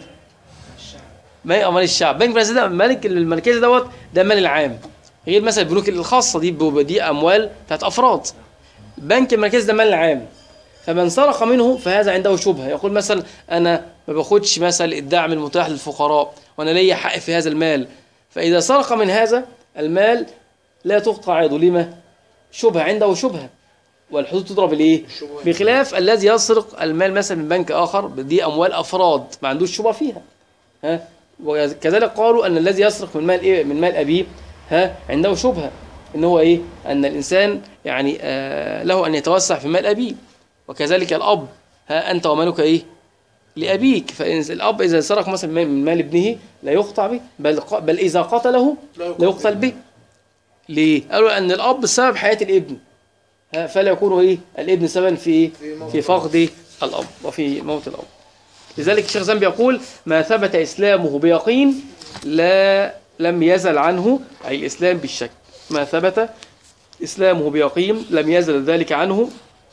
ما امال الشعب بنك المركزي ده الملك المركزي دوت ده المال العام، غير مثلا البنوك الخاصه دي دي اموال بتاعت افراد. البنك المركزي ده مال العام، فمن سرق منه فهذا عنده شبهه، يقول مثلا انا ما باخدش مثلا الدعم المتاح للفقراء وانا ليا حق في هذا المال، فاذا سرق من هذا المال لا تقطع يده، لما؟ شبهه، عنده شبهه، والحدود تضرب الايه؟ بخلاف الذي يسرق المال مثلا من بنك اخر، دي اموال افراد ما عندوش شبهه فيها. ها وكذلك قالوا ان الذي يسرق من مال ايه؟ من مال ابيه ها عنده شبهه ان هو ايه؟ ان الانسان يعني آه له ان يتوسع في مال ابيه، وكذلك الاب ها انت ومالك ايه؟ لابيك، فالاب اذا سرق مثلا من مال ابنه لا يقطع به، بل بل اذا قتله لا يقتل به. ليه؟ قالوا ان الاب سبب حياه الابن، فلا يكون ايه؟ الابن سببا في في فقد الاب وفي موت الاب. لذلك الشيخ زنبي يقول ما ثبت اسلامه بيقين لا لم يزل عنه، اي الاسلام بالشك، ما ثبت اسلامه بيقين لم يزل ذلك عنه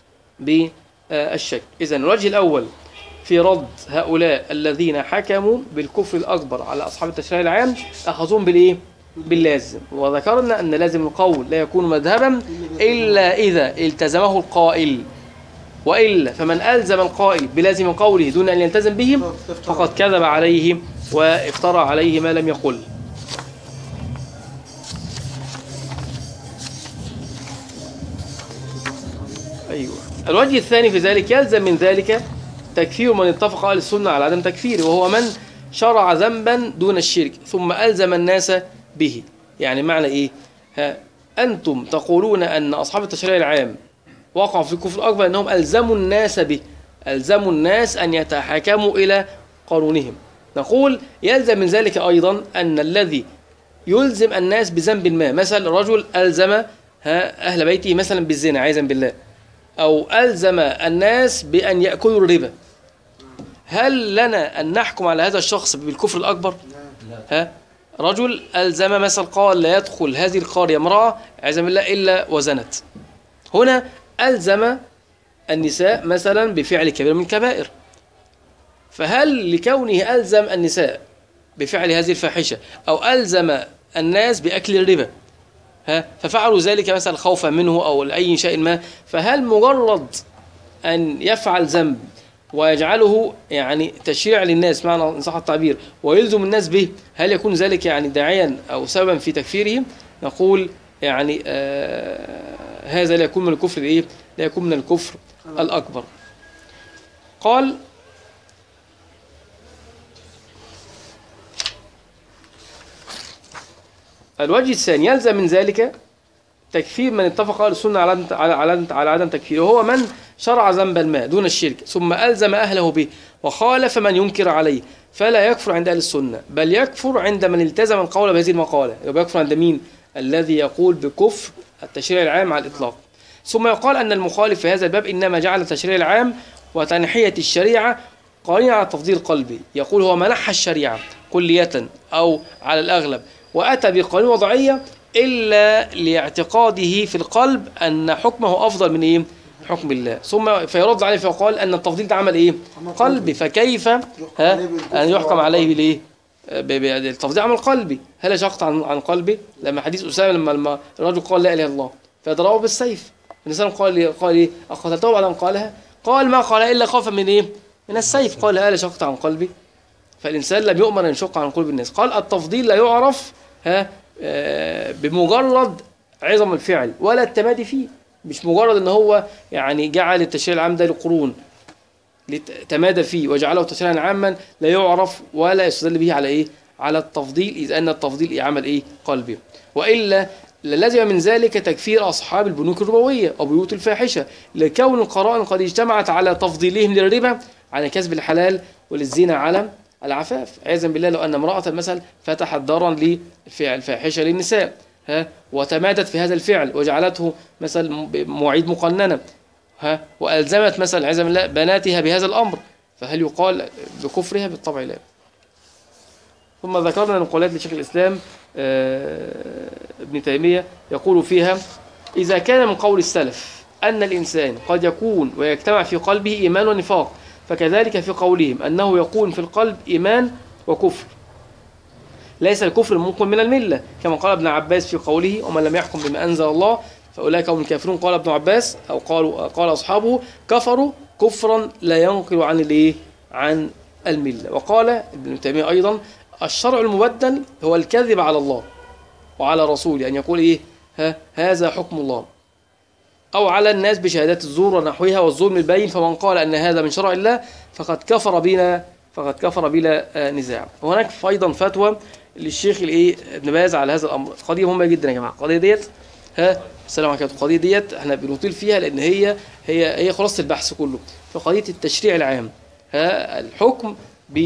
بالشك. اذن الوجه الاول في رد هؤلاء الذين حكموا بالكفر الاكبر على اصحاب التشريع العام اخذوهم بالايه؟ باللازم، وذكرنا أن لازم القول لا يكون مذهبا إلا إذا التزمه القائل، وإلا فمن ألزم القائل بلازم قوله دون أن يلتزم به فقد كذب عليه وافترى عليه ما لم يقل. أيوة. الوجه الثاني في ذلك يلزم من ذلك تكفير من اتفق أهل السنة على عدم تكفيره، وهو من شرع ذنبا دون الشرك ثم ألزم الناس به. يعني معنى ايه؟ ها انتم تقولون ان اصحاب التشريع العام وقعوا في الكفر الاكبر انهم الزموا الناس به، الزموا الناس ان يتحاكموا الى قانونهم، نقول يلزم من ذلك أيضا أن الذي يلزم الناس بذنب ما، مثلا رجل ألزم أهل بيته مثلا بالزنا عياذا بالله، أو ألزم الناس بأن يأكلوا الربا، هل لنا أن نحكم على هذا الشخص بالكفر الأكبر؟ ها؟ رجل ألزم مثلا قال لا يدخل هذه القرية امرأة عياذا بالله إلا وزنت، هنا ألزم النساء مثلا بفعل كبير من الكبائر، فهل لكونه ألزم النساء بفعل هذه الفاحشة أو ألزم الناس بأكل الربا ها ففعلوا ذلك مثلا خوفا منه أو لأي شيء ما، فهل مجرد أن يفعل ذنب ويجعله يعني تشريع للناس معنى إن صح التعبير ويلزم الناس به، هل يكون ذلك يعني داعيا أو سببا في تكفيرهم؟ نقول يعني آه هذا لا يكون من الكفر الإيه؟ لا يكون من الكفر الأكبر. قال الوجه الثاني يلزم من ذلك تكفير من اتفق أهل السنة على على على عدم تكفيره، وهو من شرع ذنبا ما دون الشرك ثم ألزم أهله به وخالف من ينكر عليه فلا يكفر عند أهل السنة، بل يكفر عند من التزم القول بهذه المقالة. يبقى يكفر عند مين؟ الذي يقول بكفر التشريع العام على الإطلاق. ثم يقال أن المخالف في هذا الباب إنما جعل التشريع العام وتنحية الشريعة قرينة على التفضيل القلبي، يقول هو منح الشريعة كلية أو على الأغلب وأتى بقوانين وضعية إلا لاعتقاده في القلب أن حكمه أفضل من إيه؟ حكم الله، ثم فيرد عليه فيقال أن التفضيل ده عمل إيه؟ قلبي، فكيف ها أن يحكم عليه بالإيه؟ التفضيل عمل قلبي، هل شقط عن عن قلبي؟ لما حديث أسامة لما الرجل قال لا إله إلا الله فضربه بالسيف، الإنسان قال قال إيه؟ أقتلته بعد أن قالها؟ قال ما قال إلا خوفا من إيه؟ من السيف، قال هل شقط عن قلبي؟ فالإنسان لم يؤمر أن يشق عن قلوب الناس. قال التفضيل لا يعرف ها بمجرد عظم الفعل ولا التمادي فيه، مش مجرد ان هو يعني جعل التشريع العام ده للقرون تمادى فيه وجعله تشريعا عاما لا يعرف ولا يستدل به على ايه؟ على التفضيل، اذ ان التفضيل إيه؟ عمل ايه؟ قلبي. والا لازم من ذلك تكفير اصحاب البنوك الربويه او بيوت الفاحشه لكون القرائن قد اجتمعت على تفضيلهم للربا على كسب الحلال وللزنا على العفاف، عياذا بالله. لو ان امراه مثلا فتحت دارا لفعل فاحشه للنساء ها وتمادت في هذا الفعل وجعلته مثلا مواعيد مقننه ها والزمت مثلا عياذا بالله بناتها بهذا الامر، فهل يقال بكفرها؟ بالطبع لا. ثم ذكرنا نقولات لشيخ الاسلام ابن تيميه يقول فيها اذا كان من قول السلف ان الانسان قد يكون ويجتمع في قلبه ايمان ونفاق، فكذلك في قولهم أنه يكون في القلب إيمان وكفر، ليس الكفر المنقل من الملة كما قال ابن عباس في قوله ومن لم يحكم بما أنزل الله فأولئك هم الكافرون. قال ابن عباس أو قالوا قال أصحابه كفروا كفرا لا ينقل عن الايه؟ عن الملة. وقال ابن تيمية أيضا الشرع المبدل هو الكذب على الله وعلى رسوله، أن يقول إيه؟ ها هذا حكم الله، أو على الناس بشهادات الزور ونحوها والظلم البين، فمن قال أن هذا من شرع الله فقد كفر بنا فقد كفر بلا نزاع. وهناك أيضا فتوى للشيخ الايه ابن باز على هذا الأمر، قضية مهمة جدا يا جماعة. القضية ديت ها السلام عليكم، القضية ديت احنا بنطيل فيها لأن هي هي هي خلاصة البحث كله في قضية التشريع العام، ها الحكم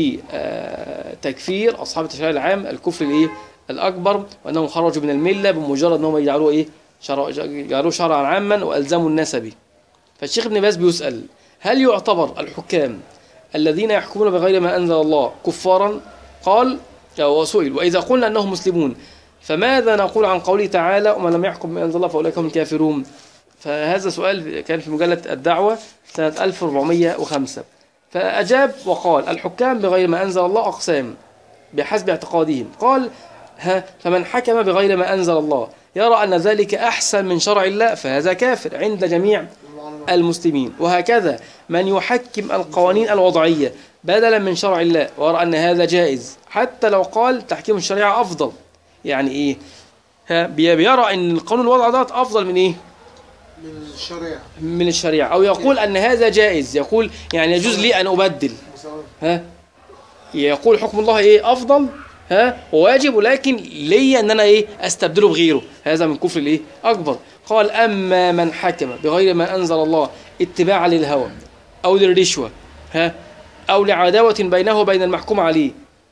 بتكفير أصحاب التشريع العام الكفر الايه الأكبر، وأنهم خرجوا من الملة بمجرد أنهم يجعلوه ايه شرع جعلوه شرعا عاما والزموا الناس به. فالشيخ ابن باز بيسأل هل يعتبر الحكام الذين يحكمون بغير ما أنزل الله كفارا؟ قال وسئل وإذا قلنا أنهم مسلمون فماذا نقول عن قوله تعالى ومن لم يحكم بما أنزل الله فأولئك هم الكافرون؟ فهذا سؤال كان في مجلة الدعوة سنة ألف وأربعمائة وخمسة، فأجاب وقال الحكام بغير ما أنزل الله أقسام بحسب اعتقادهم. قال ها فمن حكم بغير ما أنزل الله يرى أن ذلك أحسن من شرع الله فهذا كافر عند جميع المسلمين، وهكذا من يحكم القوانين الوضعية بدلا من شرع الله ويرى أن هذا جائز حتى لو قال تحكيم الشريعة أفضل، يعني إيه؟ ها بيرى أن القانون الوضع ده أفضل من إيه؟ من الشريعة من الشريعة، أو يقول أن هذا جائز، يقول يعني يجوز لي أن أبدل، ها يقول حكم الله إيه أفضل ها وواجب، ولكن لي ان انا ايه استبدله بغيره، هذا من كفر الايه اكبر. قال اما من حكم بغير ما انزل الله اتباعا للهوى او للرشوه ها او لعداوه بينه وبين المحكوم عليه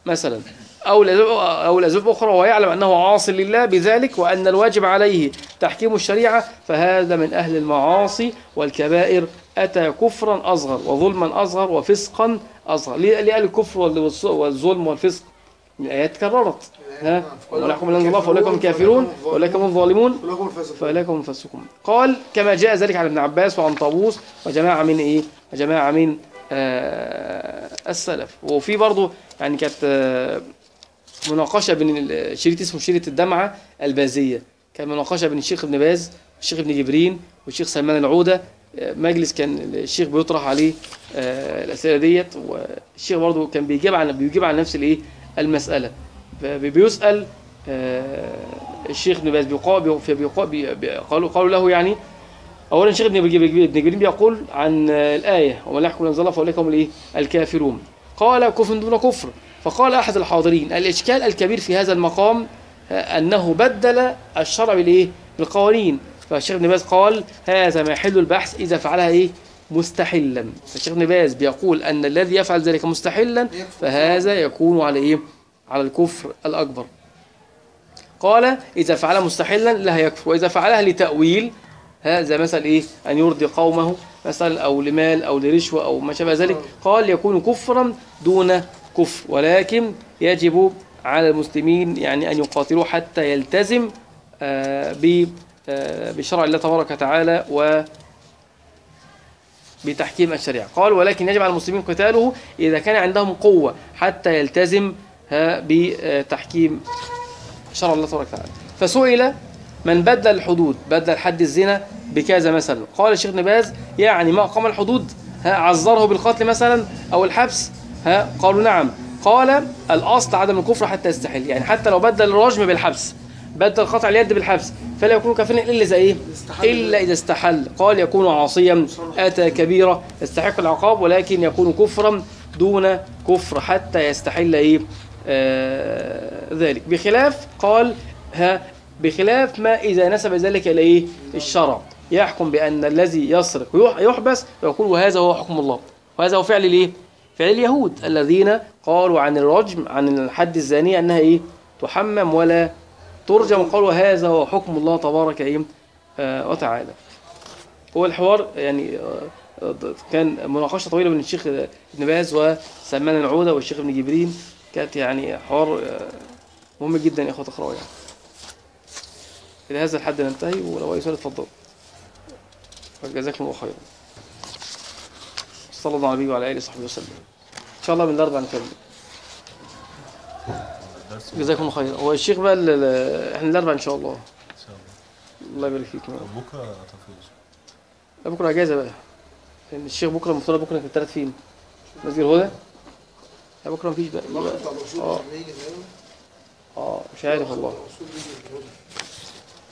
مثلا أو أو الأسباب أخرى ويعلم أنه عاصي لله بذلك وأن الواجب عليه تحكيم الشريعة، فهذا من أهل المعاصي والكبائر، أتى كفرا أصغر وظلما أصغر وفسقا أصغر. ليه قال الكفر والظلم والفسق؟ الآيات كررت، ها ومن يحكم بغير الله فأولئك هم الكافرون وأولئك هم الظالمون فأولئك هم الفاسقون. قال كما جاء ذلك عن ابن عباس وعن طاووس وجماعة من إيه؟ وجماعة من آه السلف. وفي برضه يعني كانت آه مناقشة بين شريط اسمه شريط الدمعة البازية، كان مناقشة بين الشيخ ابن باز والشيخ ابن جبرين والشيخ سلمان العودة. مجلس كان الشيخ بيطرح عليه الأسئلة ديت، والشيخ برضه كان بيجيب عن بيجيب عن نفس الايه المسألة. بيسأل الشيخ ابن باز بيقال قالوا قالوا له يعني أولا الشيخ ابن جبرين بيقول عن الآية ومن لا يحكم بغير الله فأولئك هم الايه الكافرون، قال كفر دون كفر. فقال أحد الحاضرين الإشكال الكبير في هذا المقام أنه بدل الشرع بالإيه بالقوانين. فالشيخ ابن باز قال هذا ما يحل البحث إذا فعلها إيه مستحلا. فالشيخ ابن باز بيقول أن الذي يفعل ذلك مستحلا فهذا يكون على إيه على الكفر الأكبر. قال إذا فعلها مستحلا لا يكفر، وإذا فعلها لتأويل هذا مثل إيه أن يرضي قومه مثلا أو لمال أو لرشوة أو ما شابه ذلك، قال يكون كفرا دون كفر، ولكن يجب على المسلمين يعني أن يقاتلوا حتى يلتزم بشرع الله تبارك وتعالى وبتحكيم الشريعة. قال ولكن يجب على المسلمين قتاله إذا كان عندهم قوة حتى يلتزم بتحكيم شرع الله تبارك وتعالى. فسئل من بدل الحدود، بدل حد الزنا بكذا مثلا، قال الشيخ ابن باز يعني ما أقام الحدود عذره بالقتل مثلا أو الحبس، ها قالوا نعم. قال الأصل عدم الكفر حتى يستحل، يعني حتى لو بدل الرجم بالحبس، بدل قطع اليد بالحبس، فلا يكون كافرا إلا إذا إيه؟ إلا إذا استحل. قال يكون عاصيا أتى كبيرة يستحق العقاب، ولكن يكون كفرا دون كفر حتى يستحل إيه؟ آه ذلك. بخلاف قال ها بخلاف ما إذا نسب ذلك إلى إيه؟ الشرع، يحكم بأن الذي يسرق يحبس ويقول وهذا هو حكم الله، وهذا هو فعل الإيه؟ فعل اليهود الذين قالوا عن الرجم عن الحد الزانية أنها إيه؟ تحمم ولا ترجم، وقالوا هذا هو حكم الله تبارك إيه؟ آه وتعالى. هو الحوار يعني آه كان مناقشة طويلة بين الشيخ ابن باز وسلمان العودة والشيخ ابن جبرين، كانت يعني حوار آه مهم جدا يا إخوة أخرى. يعني إلى هذا الحد ننتهي، ولو أي سؤال اتفضل. جزاكم الله خيرا. صلى الله عليه وعلى آله وصحبه وسلم. إن شاء الله من الأربعاء نكمل. جزاكم الله خيرا. هو الشيخ بقى احنا الأربعاء إن شاء الله. إن شاء الله. الله يبارك فيك. بكرة تفوز. بكرة أجازة بقى. لأن الشيخ بكرة المفترض بكرة في الثلاث فين؟ مسجد الهدى. بكرة مفيش بقى. اه اه مش عارف والله.